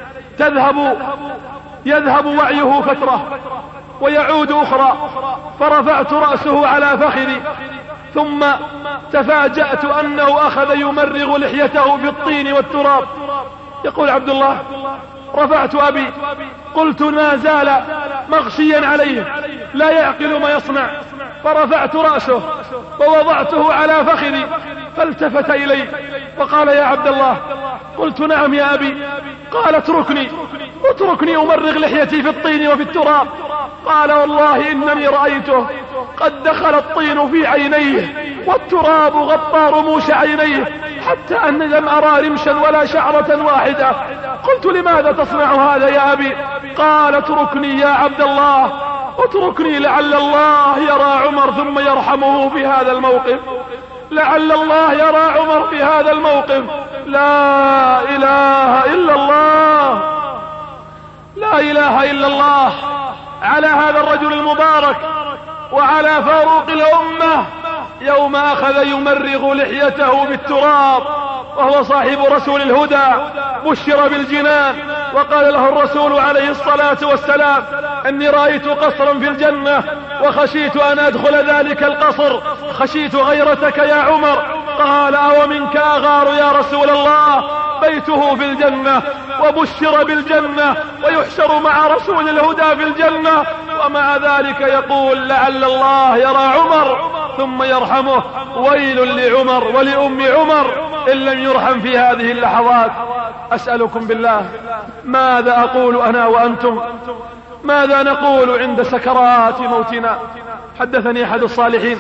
يذهب وعيه فترة ويعود أخرى، فرفعت رأسه على فخذي، ثم تفاجأت أنه أخذ يمرغ لحيته في الطين والتراب. يقول عبد الله رفعت أبي، قلت ما زال مغشيا عليه لا يعقل ما يصنع، فرفعت رأسه ووضعته على فخذي، فالتفت إلي وقال يا عبد الله. قلت نعم يا أبي. قال اتركني أمرغ لحيتي في الطين وفي التراب. قال والله إنني رأيته قد دخل الطين في عينيه والتراب غطى رموش عينيه حتى أن لم أرى رمشا ولا شعرة واحدة. قلت لماذا تصنع هذا يا أبي؟ قال اتركني يا عبد الله، اتركني لعل الله يرى عمر ثم يرحمه في هذا الموقف، لعل الله يرى عمر في هذا الموقف. لا إله إلا الله، لا إله إلا الله على هذا الرجل المبارك وعلى فاروق الأمة يوم أخذ يمرغ لحيته بالتراب وهو صاحب رسول الهدى، بشر بالجنان، وقال له الرسول عليه الصلاة والسلام: إني رأيت قصرا في الجنة وخشيت أن أدخل ذلك القصر، خشيت غيرتك يا عمر. قال: أو منك أغار يا رسول الله؟ بيته في الجنة وبشر بالجنة ويحشر مع رسول الهدى في الجنة، ومع ذلك يقول: لعل الله يرى عمر ثم يرحمه. ويل لعمر ولأم عمر إن لم يرحم في هذه اللحظات. أسألكم بالله، ماذا أقول أنا وأنتم؟ ماذا نقول عند سكرات موتنا؟ حدثني أحد الصالحين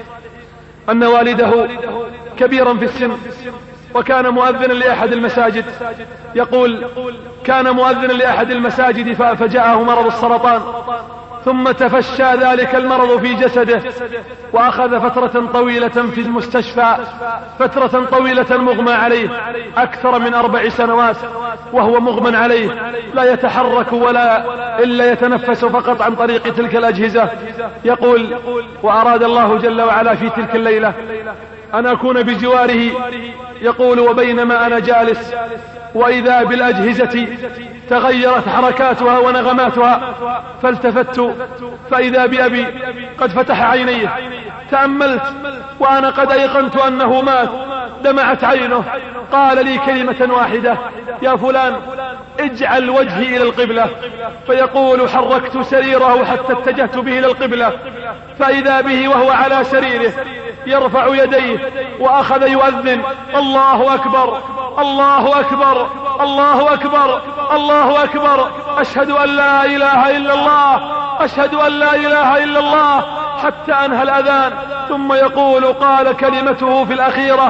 أن والده كبيرا في السن وكان مؤذنا لأحد المساجد، يقول: كان مؤذنا لأحد المساجد فجاءه مرض السرطان، ثم تفشى ذلك المرض في جسده، وأخذ فترة طويلة في المستشفى، فترة طويلة مغمى عليه أكثر من 4 سنوات، وهو مغمى عليه لا يتحرك ولا إلا يتنفس فقط عن طريق تلك الأجهزة. يقول: وأراد الله جل وعلا في تلك الليلة أن أكون بجواره. يقول: وبينما أنا جالس وإذا بالأجهزة تغيرت حركاتها ونغماتها، فالتفت فإذا بأبي قد فتح عينيه، تأملت وأنا قد أيقنت أنه مات، دمعت عينه، قال لي كلمة واحدة: يا فلان اجعل وجهي إلى القبلة. فيقول: حركت سريره حتى اتجهت به إلى القبلة، فإذا به وهو على سريره يرفع يديه وأخذ يؤذن: الله أكبر الله أكبر الله أكبر الله أكبر، أشهد أن لا إله إلا الله، أشهد أن لا إله إلا الله، حتى أنهى الأذان. ثم يقول: قال كلمته في الأخيرة: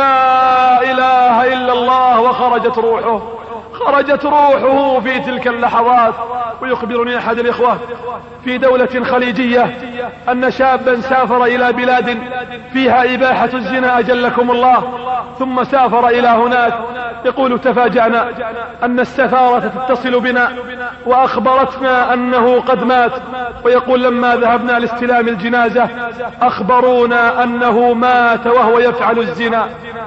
لا إله إلا الله، وخرجت روحه، خرجت روحه في تلك اللحظات. ويخبرني أحد الإخوة في دولة خليجية أن شابا سافر إلى بلاد فيها إباحة الزنا أجلكم الله، ثم سافر إلى هناك. يقول: تفاجأنا أن السفارة تتصل بنا وأخبرتنا أنه قد مات. ويقول: لما ذهبنا لاستلام الجنازة أخبرونا أنه مات وهو يفعل الزنا،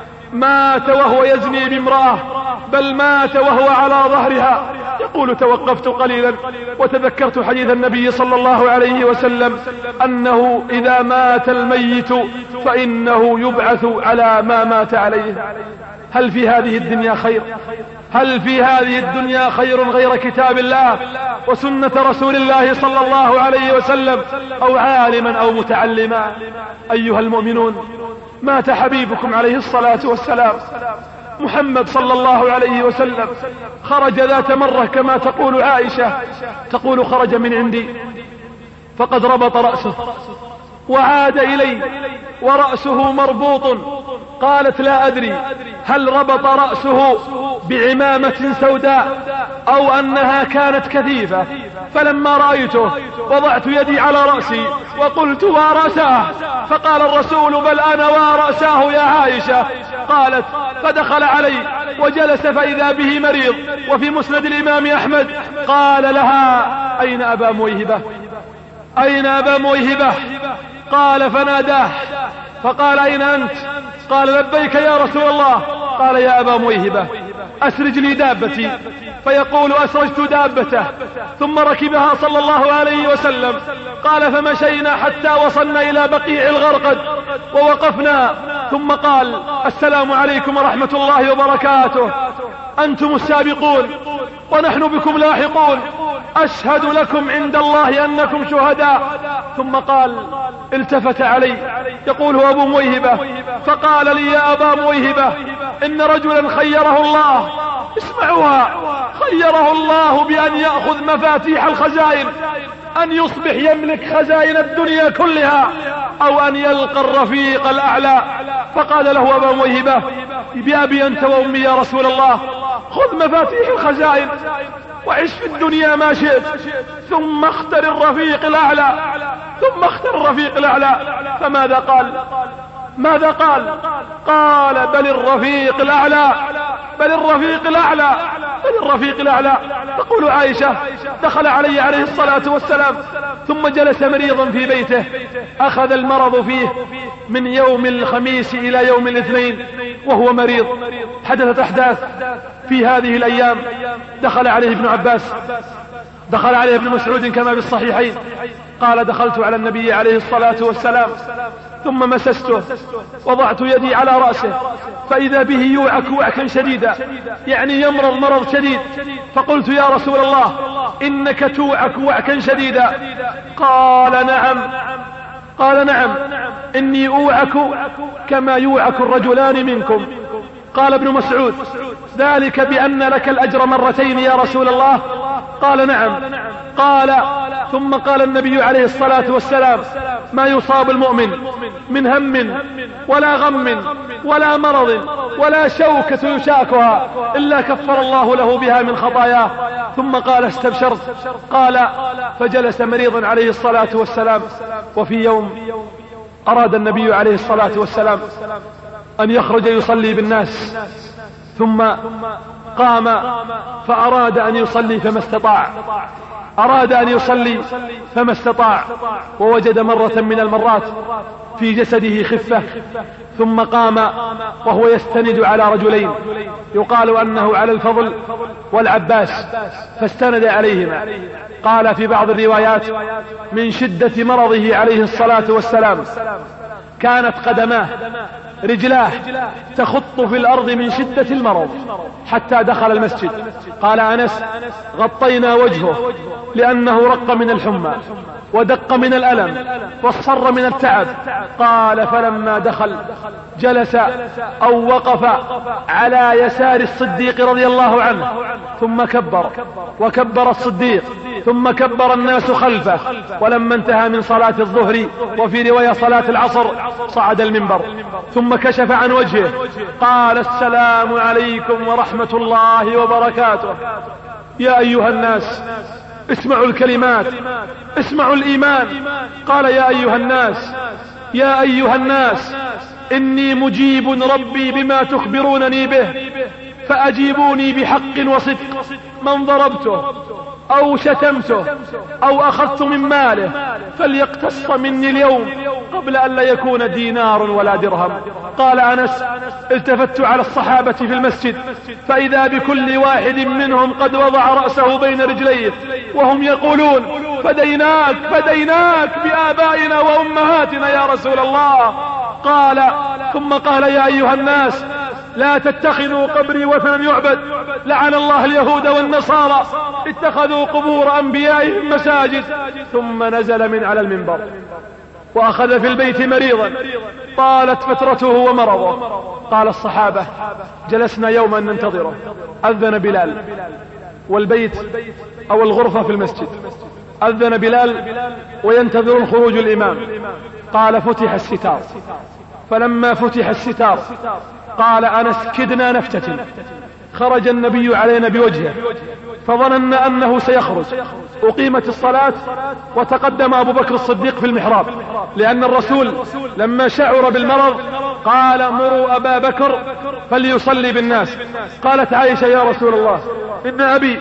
مات وهو يزني بامرأة، بل مات وهو على ظهرها. يقول: توقفت قليلا وتذكرت حديث النبي صلى الله عليه وسلم أنه إذا مات الميت فإنه يبعث على ما مات عليه. هل في هذه الدنيا خير؟ هل في هذه الدنيا خير غير كتاب الله وسنة رسول الله صلى الله عليه وسلم، أو عالما أو متعلما؟ أيها المؤمنون، مات حبيبكم عليه الصلاة والسلام محمد صلى الله عليه وسلم، خرج ذات مرة كما تقول عائشة، تقول: خرج من عندي فقد ربط رأسه وعاد إلي ورأسه مربوط. قالت: لا أدري هل ربط رأسه بعمامة سوداء أو أنها كانت كثيفة. فلما رأيته وضعت يدي على رأسي وقلت: ورأساه. فقال الرسول: بل أنا ورأساه يا عائشة. قالت: فدخل علي وجلس فإذا به مريض. وفي مسند الإمام أحمد قال لها: أين أبا مويهبة؟ أين أبا مويهبة؟ قال: فناداه فقال: أين أنت؟ قال: لبيك يا رسول الله. قال: يا أبا مويهبة أسرج لي دابتي. فيقول: أسرجت دابته، ثم ركبها صلى الله عليه وسلم. قال: فمشينا حتى وصلنا إلى بقيع الغرقد ووقفنا، ثم قال: السلام عليكم ورحمة الله وبركاته، أنتم السابقون ونحن بكم لاحقون، أشهد لكم عند الله أنكم شهداء. ثم قال: التفت علي، يقول هو أبو مويهبة، فقال لي: يا أبا مويهبة، إن رجلا خيره الله، اسمعوها، خيره الله بأن يأخذ مفاتيح الخزائن، أن يصبح يملك خزائن الدنيا كلها، أو أن يلقى الرفيق الأعلى. فقال له أبا مويهبة: بأبي أنت وأمي يا رسول الله، خذ مفاتيح الخزائن وعش في الدنيا ما شئت، ثم اختر الرفيق الأعلى، ثم اختر الرفيق الأعلى. فماذا قال؟ ماذا قال؟ قال: بل الرفيق الأعلى، بل الرفيق الأعلى. الرفيق الأعلى. تقول عائشة: دخل علي عليه الصلاة والسلام ثم جلس مريضا في بيته، أخذ المرض فيه من يوم الخميس إلى يوم الاثنين وهو مريض. حدثت أحداث في هذه الأيام، دخل عليه ابن عباس، دخل عليه ابن مسعود كما في الصحيحين، قال: دخلت على النبي عليه الصلاة والسلام ثم مسسته، وضعت يدي على رأسه فإذا به يوعك وعكا شديدا، يعني يمرض مرض شديد. فقلت: يا رسول الله إنك توعك وعكا شديدا. قال: نعم. قال: نعم، إني أوعك كما يوعك الرجلان منكم. قال ابن مسعود: ذلك بأن لك الأجر مرتين يا رسول الله. قال: نعم. قال: ثم قال النبي عليه الصلاة والسلام: ما يصاب المؤمن من هم ولا غم ولا مرض ولا شوكة يشاكها إلا كفر الله له بها من خطاياه. ثم قال: استبشرت. قال: فجلس مريضا عليه الصلاة والسلام. وفي يوم أراد النبي عليه الصلاة والسلام أن يخرج يصلي بالناس، ثم قام فأراد أن يصلي فما استطاع، أراد أن يصلي فما استطاع، ووجد مرة من المرات في جسده خفة، ثم قام وهو يستند على رجلين يقال أنه على الفضل والعباس، فاستند عليهما. قال في بعض الروايات: من شدة مرضه عليه الصلاة والسلام كانت قدماه رجلاه تخط في الأرض من شدة المرض حتى دخل المسجد. قال أنس: غطينا وجهه لأنه رق من الحمى ودق من الألم واصفر من التعب. قال: فلما دخل جلس أو وقف على يسار الصديق رضي الله عنه، ثم كبر وكبر الصديق، ثم كبر الناس خلفه. ولما انتهى من صلاة الظهر وفي رواية صلاة العصر صعد المنبر ثم كشف عن وجهه، قال: السلام عليكم ورحمة الله وبركاته. يا أيها الناس اسمعوا الكلمات، اسمعوا الإيمان. قال: يا أيها الناس، يا أيها الناس، إني مجيب ربي بما تخبرونني به، فأجيبوني بحق وصدق. من ضربته أو شتمته أو أخذت من ماله فليقتص مني اليوم قبل أن لا يكون دينار ولا درهم. قال أنس: التفت على الصحابة في المسجد فإذا بكل واحد منهم قد وضع رأسه بين رجليه وهم يقولون: فديناك فديناك بآبائنا وأمهاتنا يا رسول الله. قال: ثم قال: يا أيها الناس، لا تتخذوا قبري وثنا يعبد، لعن الله اليهود والنصارى اتخذوا قبور أنبيائهم مساجد. ثم نزل من على المنبر وأخذ في البيت مريضا طالت فترته ومرضه. قال الصحابة: جلسنا يوما ننتظره، أذن بلال، والبيت أو الغرفة في المسجد، أذن بلال وينتظرون خروج الإمام. قال: فتح الستار، فلما فتح الستار قال أنس: كدنا نفتتن، خرج النبي علينا بوجهه فظننا أنه سيخرج. أقيمت الصلاة وتقدم أبو بكر الصديق في المحراب، لأن الرسول لما شعر بالمرض قال: مروا أبا بكر فليصلي بالناس. قالت عائشة: يا رسول الله، إن أبي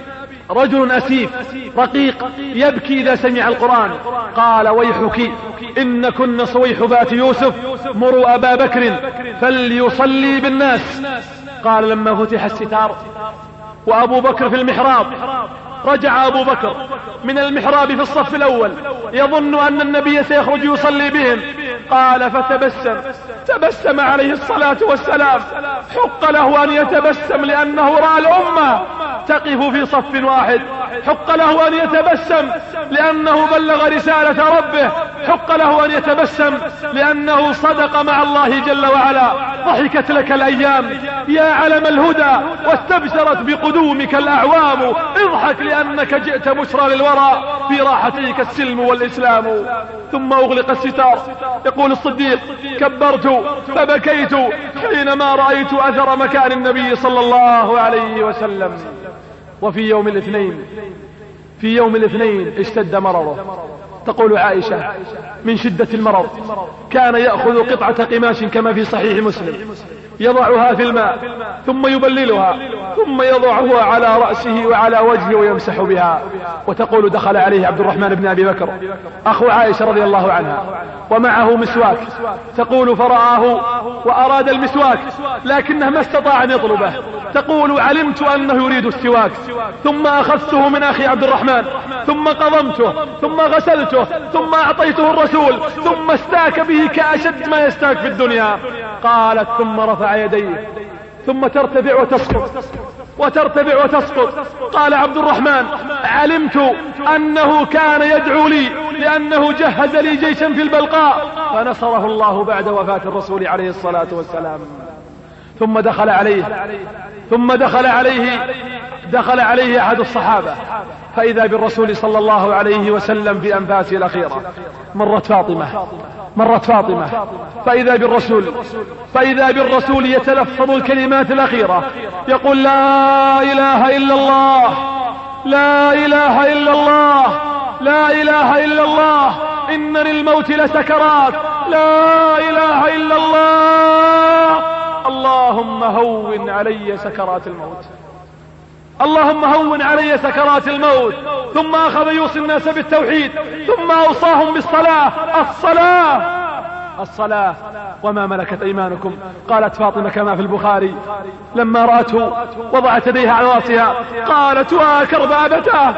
رجل أسيف رقيق يبكي إذا سمع القرآن. قال: ويحك، إن كن صويحبات يوسف، مروا أبا بكر فليصلي بالناس. قال: لما فتح الستار وأبو بكر في المحراب، رجع أبو بكر من المحراب في الصف الأول يظن أن النبي سيخرج يصلي بهم. قال: تبسم عليه الصلاة والسلام. حق له أن يتبسم لأنه رأى الأمة تقف في صف واحد، حق له أن يتبسم لأنه بلغ رسالة ربه، حق له أن يتبسم لأنه صدق مع الله جل وعلا. ضحكت لك الأيام يا علم الهدى واستبشرت بقدومك الأعوام، اضحك لأنك جئت بشرى للورى، في راحتيك السلم والإسلام. ثم أغلق الستار. يقول الصديق: كبرت فبكيت حينما رأيت أثر مكان النبي صلى الله عليه وسلم. وفي يوم الاثنين اشتد مرضه. تقول عائشة: من شدة المرض كان يأخذ قطعة قماش كما في صحيح مسلم يضعها في الماء ثم يبللها ثم يضعها على رأسه وعلى وجهه ويمسح بها. وتقول دخل عليه عبد الرحمن بن أبي بكر أخو عائشة رضي الله عنها ومعه مسواك، تقول فرآه وأراد المسواك لكنه ما استطاع أن يطلبه. تقول علمت أنه يريد السواك ثم أخذته من أخي عبد الرحمن ثم قضمته ثم غسلته ثم أعطيته الرسول ثم استاك به كأشد ما يستاك في الدنيا. قالت ثم رفع يديه ثم ترتفع وتسقط وترتفع وتسقط. قال عبد الرحمن علمت أنه كان يدعو لي لأنه جهز لي جيشا في البلقاء فنصره الله بعد وفاة الرسول عليه الصلاة والسلام. ثم دخل عليه أحد الصحابة فإذا بالرسول صلى الله عليه وسلم في أنفاسه الأخيرة. مرت فاطمة فإذا بالرسول يتلفظ الكلمات الأخيرة يقول لا إله إلا الله لا إله إلا الله لا إله إلا الله إن للموت لسكرات لا إله إلا الله اللهم هون علي سكرات الموت اللهم هون علي سكرات الموت. ثم أخذ يوصي الناس بالتوحيد ثم أوصاهم بالصلاة الصلاة وما ملكت أيمانكم. قالت فاطمة كما في البخاري لما رأته وضعت يديها على رأسها قالت وكرب أبتاه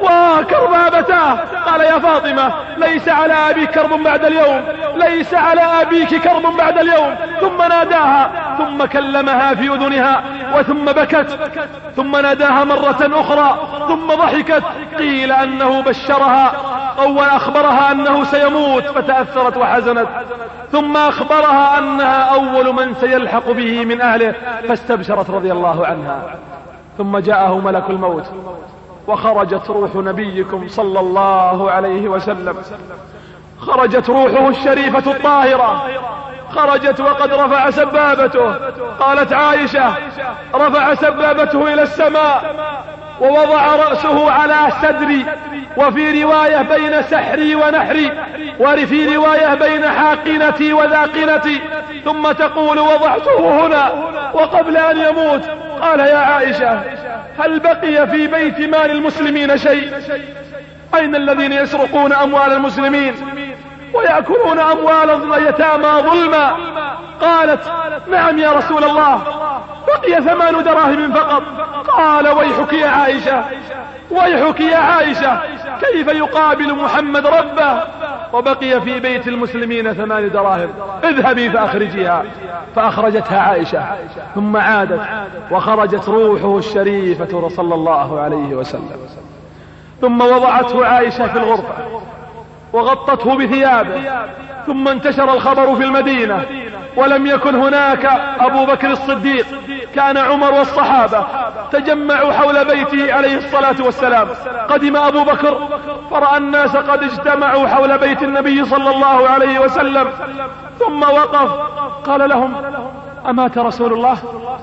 قال يا فاطمة ليس على أبيك كرب بعد اليوم ليس على أبيك كرب بعد اليوم. ثم ناداها ثم كلمها في أذنها وثم بكت ثم ناداها مرة أخرى ثم ضحكت. قيل أنه بشرها أو أخبرها أنه سيموت فتأثرت وحزنت ثم أخبرها أنها أول من سيلحق به من أهله فاستبشرت رضي الله عنها. ثم جاءه ملك الموت وخرجت روح نبيكم صلى الله عليه وسلم خرجت روحه الشريفة الطاهرة خرجت وقد رفع سبابته. قالت عائشة رفع سبابته إلى السماء ووضع رأسه على صدري وفي رواية بين سحري ونحري وفي رواية بين حاقنتي وذاقنتي. ثم تقول وضعته هنا وقبل أن يموت. قال يا عائشة هل بقي في بيت مال المسلمين شيء؟ أين الذين يسرقون أموال المسلمين ويأكلون أموال اليتامى ظلما؟ قالت نعم يا رسول الله بقي 8 دراهم فقط. قال ويحك يا عائشة ويحك يا عائشة كيف يقابل محمد ربه وبقي في بيت المسلمين 8 دراهم؟ اذهبي فأخرجيها. فأخرجتها عائشة ثم عادت وخرجت روحه الشريفة صلى الله عليه وسلم. ثم وضعته عائشة في الغرفة وغطته بثيابه. ثم انتشر الخبر في المدينة ولم يكن هناك أبو بكر الصديق كان عمر والصحابة تجمعوا حول بيته عليه الصلاة والسلام. قدم أبو بكر فرأى الناس قد اجتمعوا حول بيت النبي صلى الله عليه وسلم ثم وقف قال لهم أمات رسول الله؟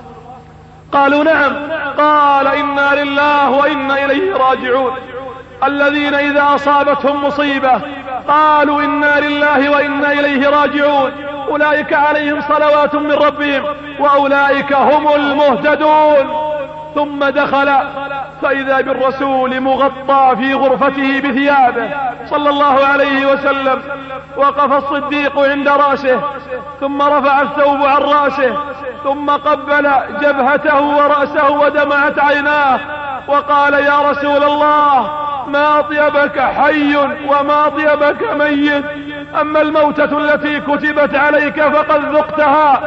قالوا نعم. قال إنا لله وإنا إليه راجعون. الذين إذا أصابتهم مصيبة قالوا إنا لله وإنا إليه راجعون أولئك عليهم صلوات من ربهم وأولئك هم المهتدون. ثم دخل فإذا بالرسول مغطى في غرفته بثيابه صلى الله عليه وسلم. وقف الصديق عند رأسه ثم رفع الثوب عن رأسه ثم قبل جبهته ورأسه ودمعت عيناه وقال يا رسول الله ما أطيبك حي وما أطيبك ميت. أما الموتة التي كتبت عليك فقد ذقتها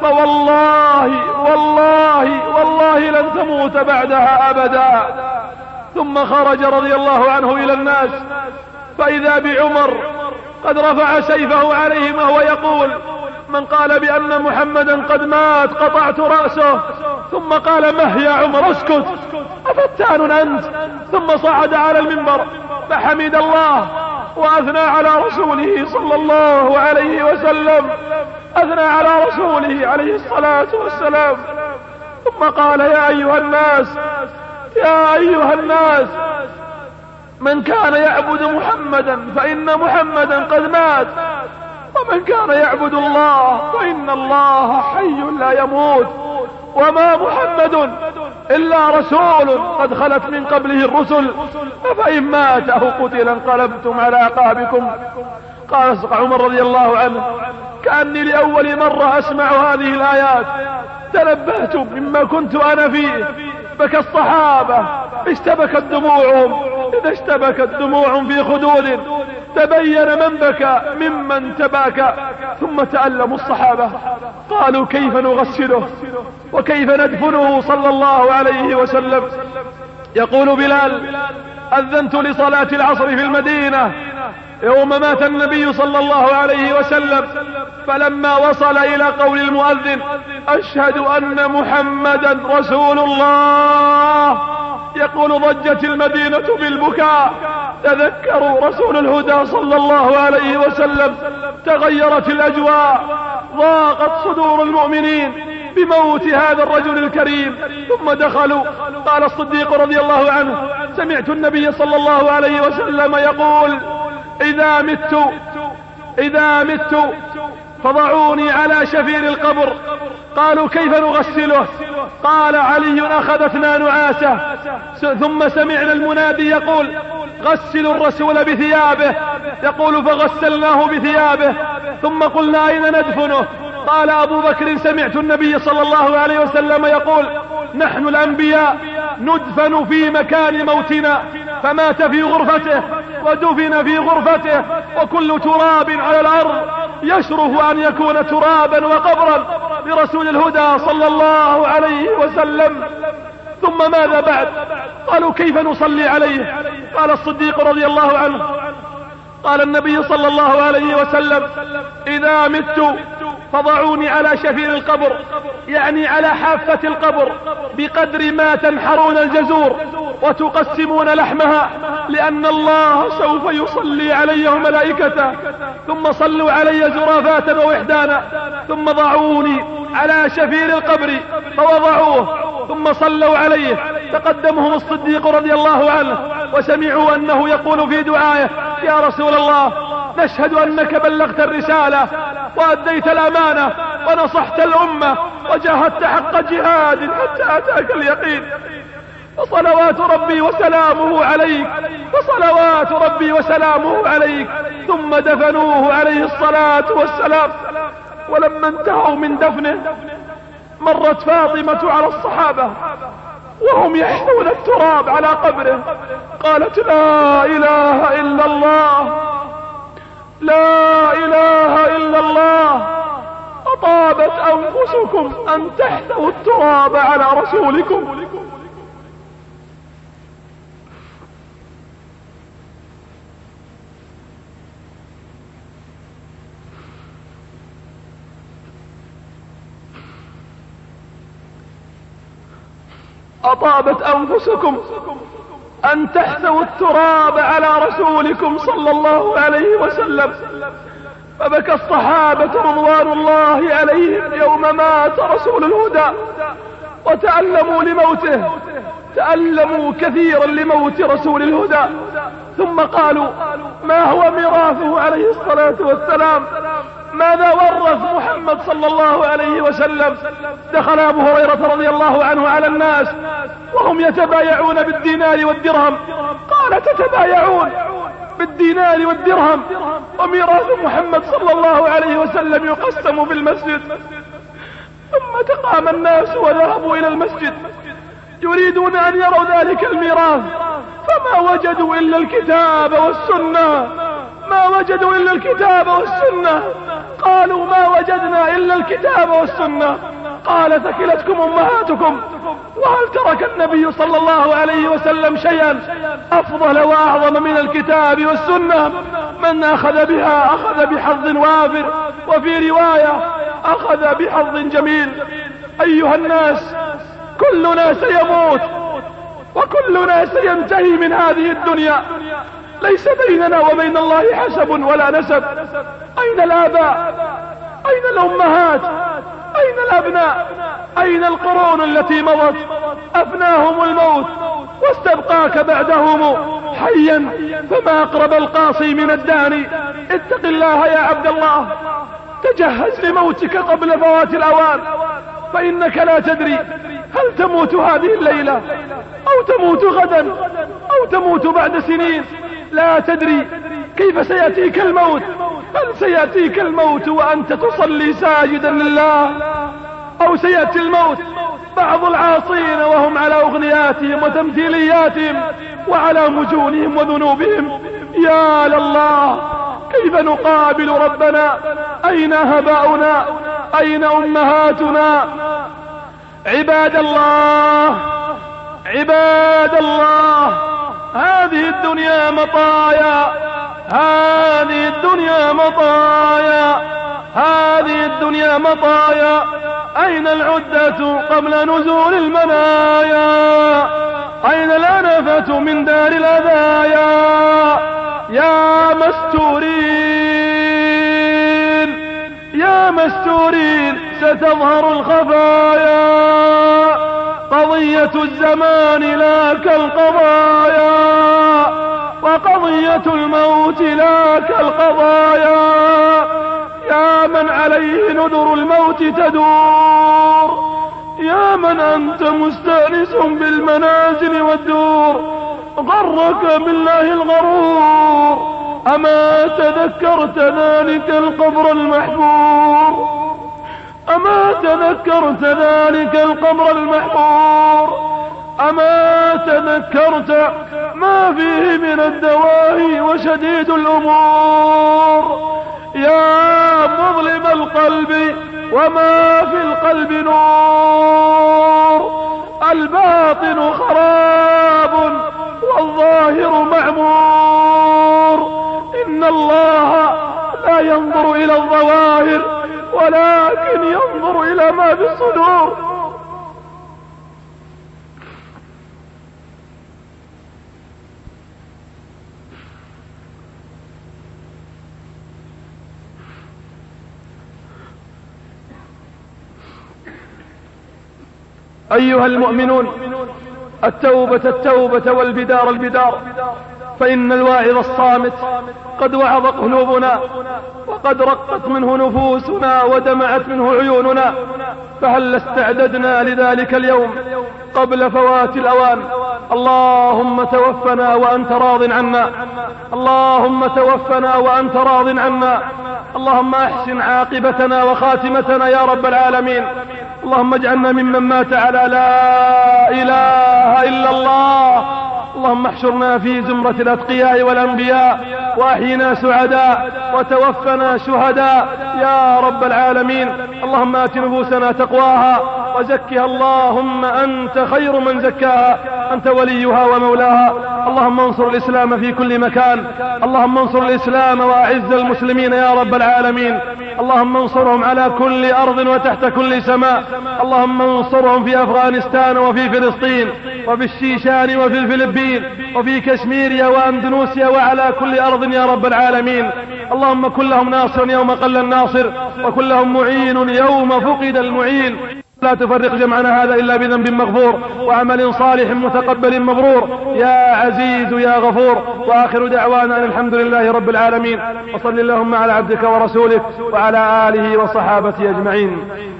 فوالله والله والله لن تموت بعدها أبدا. ثم خرج رضي الله عنه إلى الناس فإذا بعمر قد رفع سيفه عليهم وهو يقول من قال بأن محمدا قد مات قطعت رأسه. ثم قال مه يا عمر اسكت أفتان أنت. ثم صعد على المنبر فحمد الله وأثنى على رسوله صلى الله عليه وسلم أثنى على رسوله عليه الصلاة والسلام. ثم قال يا أيها الناس من كان يعبد محمدا فإن محمدا قد مات ومن كان يعبد الله فإن الله حي لا يموت، وما محمد إلا رسول قد خلت من قبله الرسل، أفإن مات أو قتل انقلبتم على أعقابكم. قال عمر رضي الله عنه: كأني لأول مرة أسمع هذه الآيات تنبهت مما كنت أنا فيه. بكى الصحابة اشتبكت دموعهم، إذا اشتبكت دموع في خدود تبين من بكى ممن تباكى. ثم تألموا الصحابة، قالوا: كيف نغسله وكيف ندفنه صلى الله عليه وسلم؟ يقول بلال: أذنت لصلاة العصر في المدينة يوم مات النبي صلى الله عليه وسلم، فلما وصل إلى قول المؤذن: أشهد أن محمدا رسول الله، يقول: ضجت المدينة بالبكاء. تذكروا رسول الهدى صلى الله عليه وسلم، تغيرت الأجواء، ضاقت صدور المؤمنين بموت هذا الرجل الكريم. ثم دخلوا. قال الصديق رضي الله عنه: سمعت النبي صلى الله عليه وسلم يقول: إذا مت فضعوني على شفير القبر. قالوا: كيف نغسله؟ قال علي: أخذتنا نعاسة. ثم سمعنا المنادي يقول: غسلوا الرسول بثيابه. يقول: فغسلناه بثيابه. ثم قلنا: أين ندفنه؟ قال أبو بكر: سمعت النبي صلى الله عليه وسلم يقول: نحن الأنبياء ندفن في مكان موتنا، فمات في غرفته ودفن في غرفته، وكل تراب على الأرض يشرف أن يكون ترابا وقبرا برسول الهدى صلى الله عليه وسلم. ثم ماذا بعد؟ قالوا: كيف نصلي عليه؟ قال الصديق رضي الله عنه: قال النبي صلى الله عليه وسلم: إذا مت فضعوني على شفير القبر، يعني على حافة القبر، بقدر ما تنحرون الجزور وتقسمون لحمها، لأن الله سوف يصلي علي وملائكته. ثم صلوا علي زرافات ووحدانا، ثم ضعوني على شفير القبر فوضعوه، ثم صلوا عليه. تقدمهم الصديق رضي الله عنه وسمعوا أنه يقول في دعائه: يا رسول الله، نشهد أنك بلغت الرسالة وأديت الأمانة ونصحت الأمة وجاهدت حق جهاد حتى أتاك اليقين، وصلوات ربي وسلامه عليك، وصلوات ربي وسلامه عليك. ثم دفنوه عليه الصلاة والسلام. ولما انتهوا من دفنه مرت فاطمة على الصحابة وهم يحثون التراب على قبره، قالت: لا إله إلا الله، لا إله إلا الله، أطابت أنفسكم أن تحثوا التراب على رسولكم. أطابت أنفسكم أن تحثوا التراب على رسولكم صلى الله عليه وسلم. فبكى الصحابة رضوان الله عليهم يوم مات رسول الهدى، وتألموا لموته، تألموا كثيرا لموت رسول الهدى. ثم قالوا: ما هو ميراثه عليه الصلاة والسلام؟ ماذا ورث محمد صلى الله عليه وسلم؟ دخل أبو هريرة رضي الله عنه على الناس وهم يتبايعون بالدينار والدرهم. قال: تتبايعون بالدينار والدرهم وميراث محمد صلى الله عليه وسلم يقسم في المسجد؟ ثم تقام الناس وذهبوا إلى المسجد يريدون أن يروا ذلك الميراث، فما وجدوا إلا الكتاب والسنة، ما وجدوا إلا الكتاب والسنة. قالوا: ما وجدنا إلا الكتاب والسنة. قال: ثكلتكم أمهاتكم، وهل ترك النبي صلى الله عليه وسلم شيئا أفضل وأعظم من الكتاب والسنة؟ من أخذ بها أخذ بحظ وافر، وفي رواية أخذ بحظ جميل. أيها الناس، كلنا سيموت وكلنا سينتهي من هذه الدنيا، ليس بيننا وبين الله حسب ولا نسب. أين الآباء؟ أين الأمهات؟ أين الأبناء؟ أين القرون التي مضت؟ أفناهم الموت واستبقاك بعدهم حيا، فما أقرب القاصي من الداني. اتق الله يا عبد الله، تجهز لموتك قبل فوات الأوان، فإنك لا تدري هل تموت هذه الليلة أو تموت غدا أو تموت بعد سنين. لا تدري كيف سيأتيك الموت. هل سيأتيك الموت وأنت تصلي ساجدا لله، أو سيأتي الموت بعض العاصين وهم على أغنياتهم وتمثيلياتهم وعلى مجونهم وذنوبهم؟ يا لله، كيف نقابل ربنا؟ أين آباؤنا؟ أين أمهاتنا؟ عباد الله، عباد الله، هذه الدنيا مطايا، هذه الدنيا مطايا، هذه الدنيا مطايا. أين العدة قبل نزول المنايا؟ أين الأنفة من دار الأذايا؟ يا مستورين، يا مستورين، ستظهر الخفايا. قضية الزمان لا كالقضايا، وقضية الموت لا كالقضايا. يا من عليه نذر الموت تدور، يا من أنت مستأنس بالمنازل والدور، غرك بالله الغرور. أما تذكرت ذلك القبر المحفور؟ أما تذكرت ذلك القبر المحفور؟ أما تذكرت ما فيه من الدواهي وشديد الأمور؟ يا مظلم القلب، وما في القلب نور. الباطن خراب والظاهر معمور. إن الله لا ينظر إلى الظواهر، ولكن ينظر إلى ما في الصدور. أيها المؤمنون، التوبة التوبة والبدار البدار، فإن الواعظ الصامت قد وعظ قلوبنا، وقد رقت منه نفوسنا ودمعت منه عيوننا. فهل استعددنا لذلك اليوم قبل فوات الأوان؟ اللهم توفنا وأنت راض عنا، اللهم توفنا وأنت راض عنا. اللهم أحسن عاقبتنا وخاتمتنا يا رب العالمين. اللهم اجعلنا ممن مات على لا إله إلا الله. اللهم احشرنا في زمرة الأتقياء والأنبياء، وأحينا سعداء، وتوفنا شهداء يا رب العالمين. اللهم آت نفوسنا تقواها وزكها، اللهم أنت خير من زكاها، أنت وليها ومولاها. اللهم انصر الإسلام في كل مكان، اللهم انصر الإسلام وأعز المسلمين يا رب العالمين. اللهم انصرهم على كل أرض وتحت كل سماء. اللهم انصرهم في أفغانستان وفي فلسطين وفي الشيشان وفي الفلبين وفي كشمير وأندونيسيا وعلى كل أرض يا رب العالمين. اللهم كن لهم ناصر يوم قل الناصر، وكن لهم معين يوم فقد المعين. لا تفرق جمعنا هذا إلا بذنب مغفور وعمل صالح متقبل مبرور يا عزيز يا غفور. وآخر دعوانا أن الحمد لله رب العالمين، وصل اللهم على عبدك ورسولك وعلى آله وصحابته أجمعين.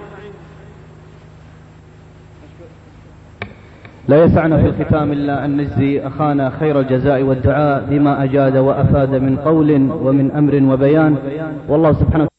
لا يسعنا في الختام إلا أن نجزي أخانا خير الجزاء والدعاء بما أجاد وأفاد من قول ومن أمر وبيان. والله سبحانه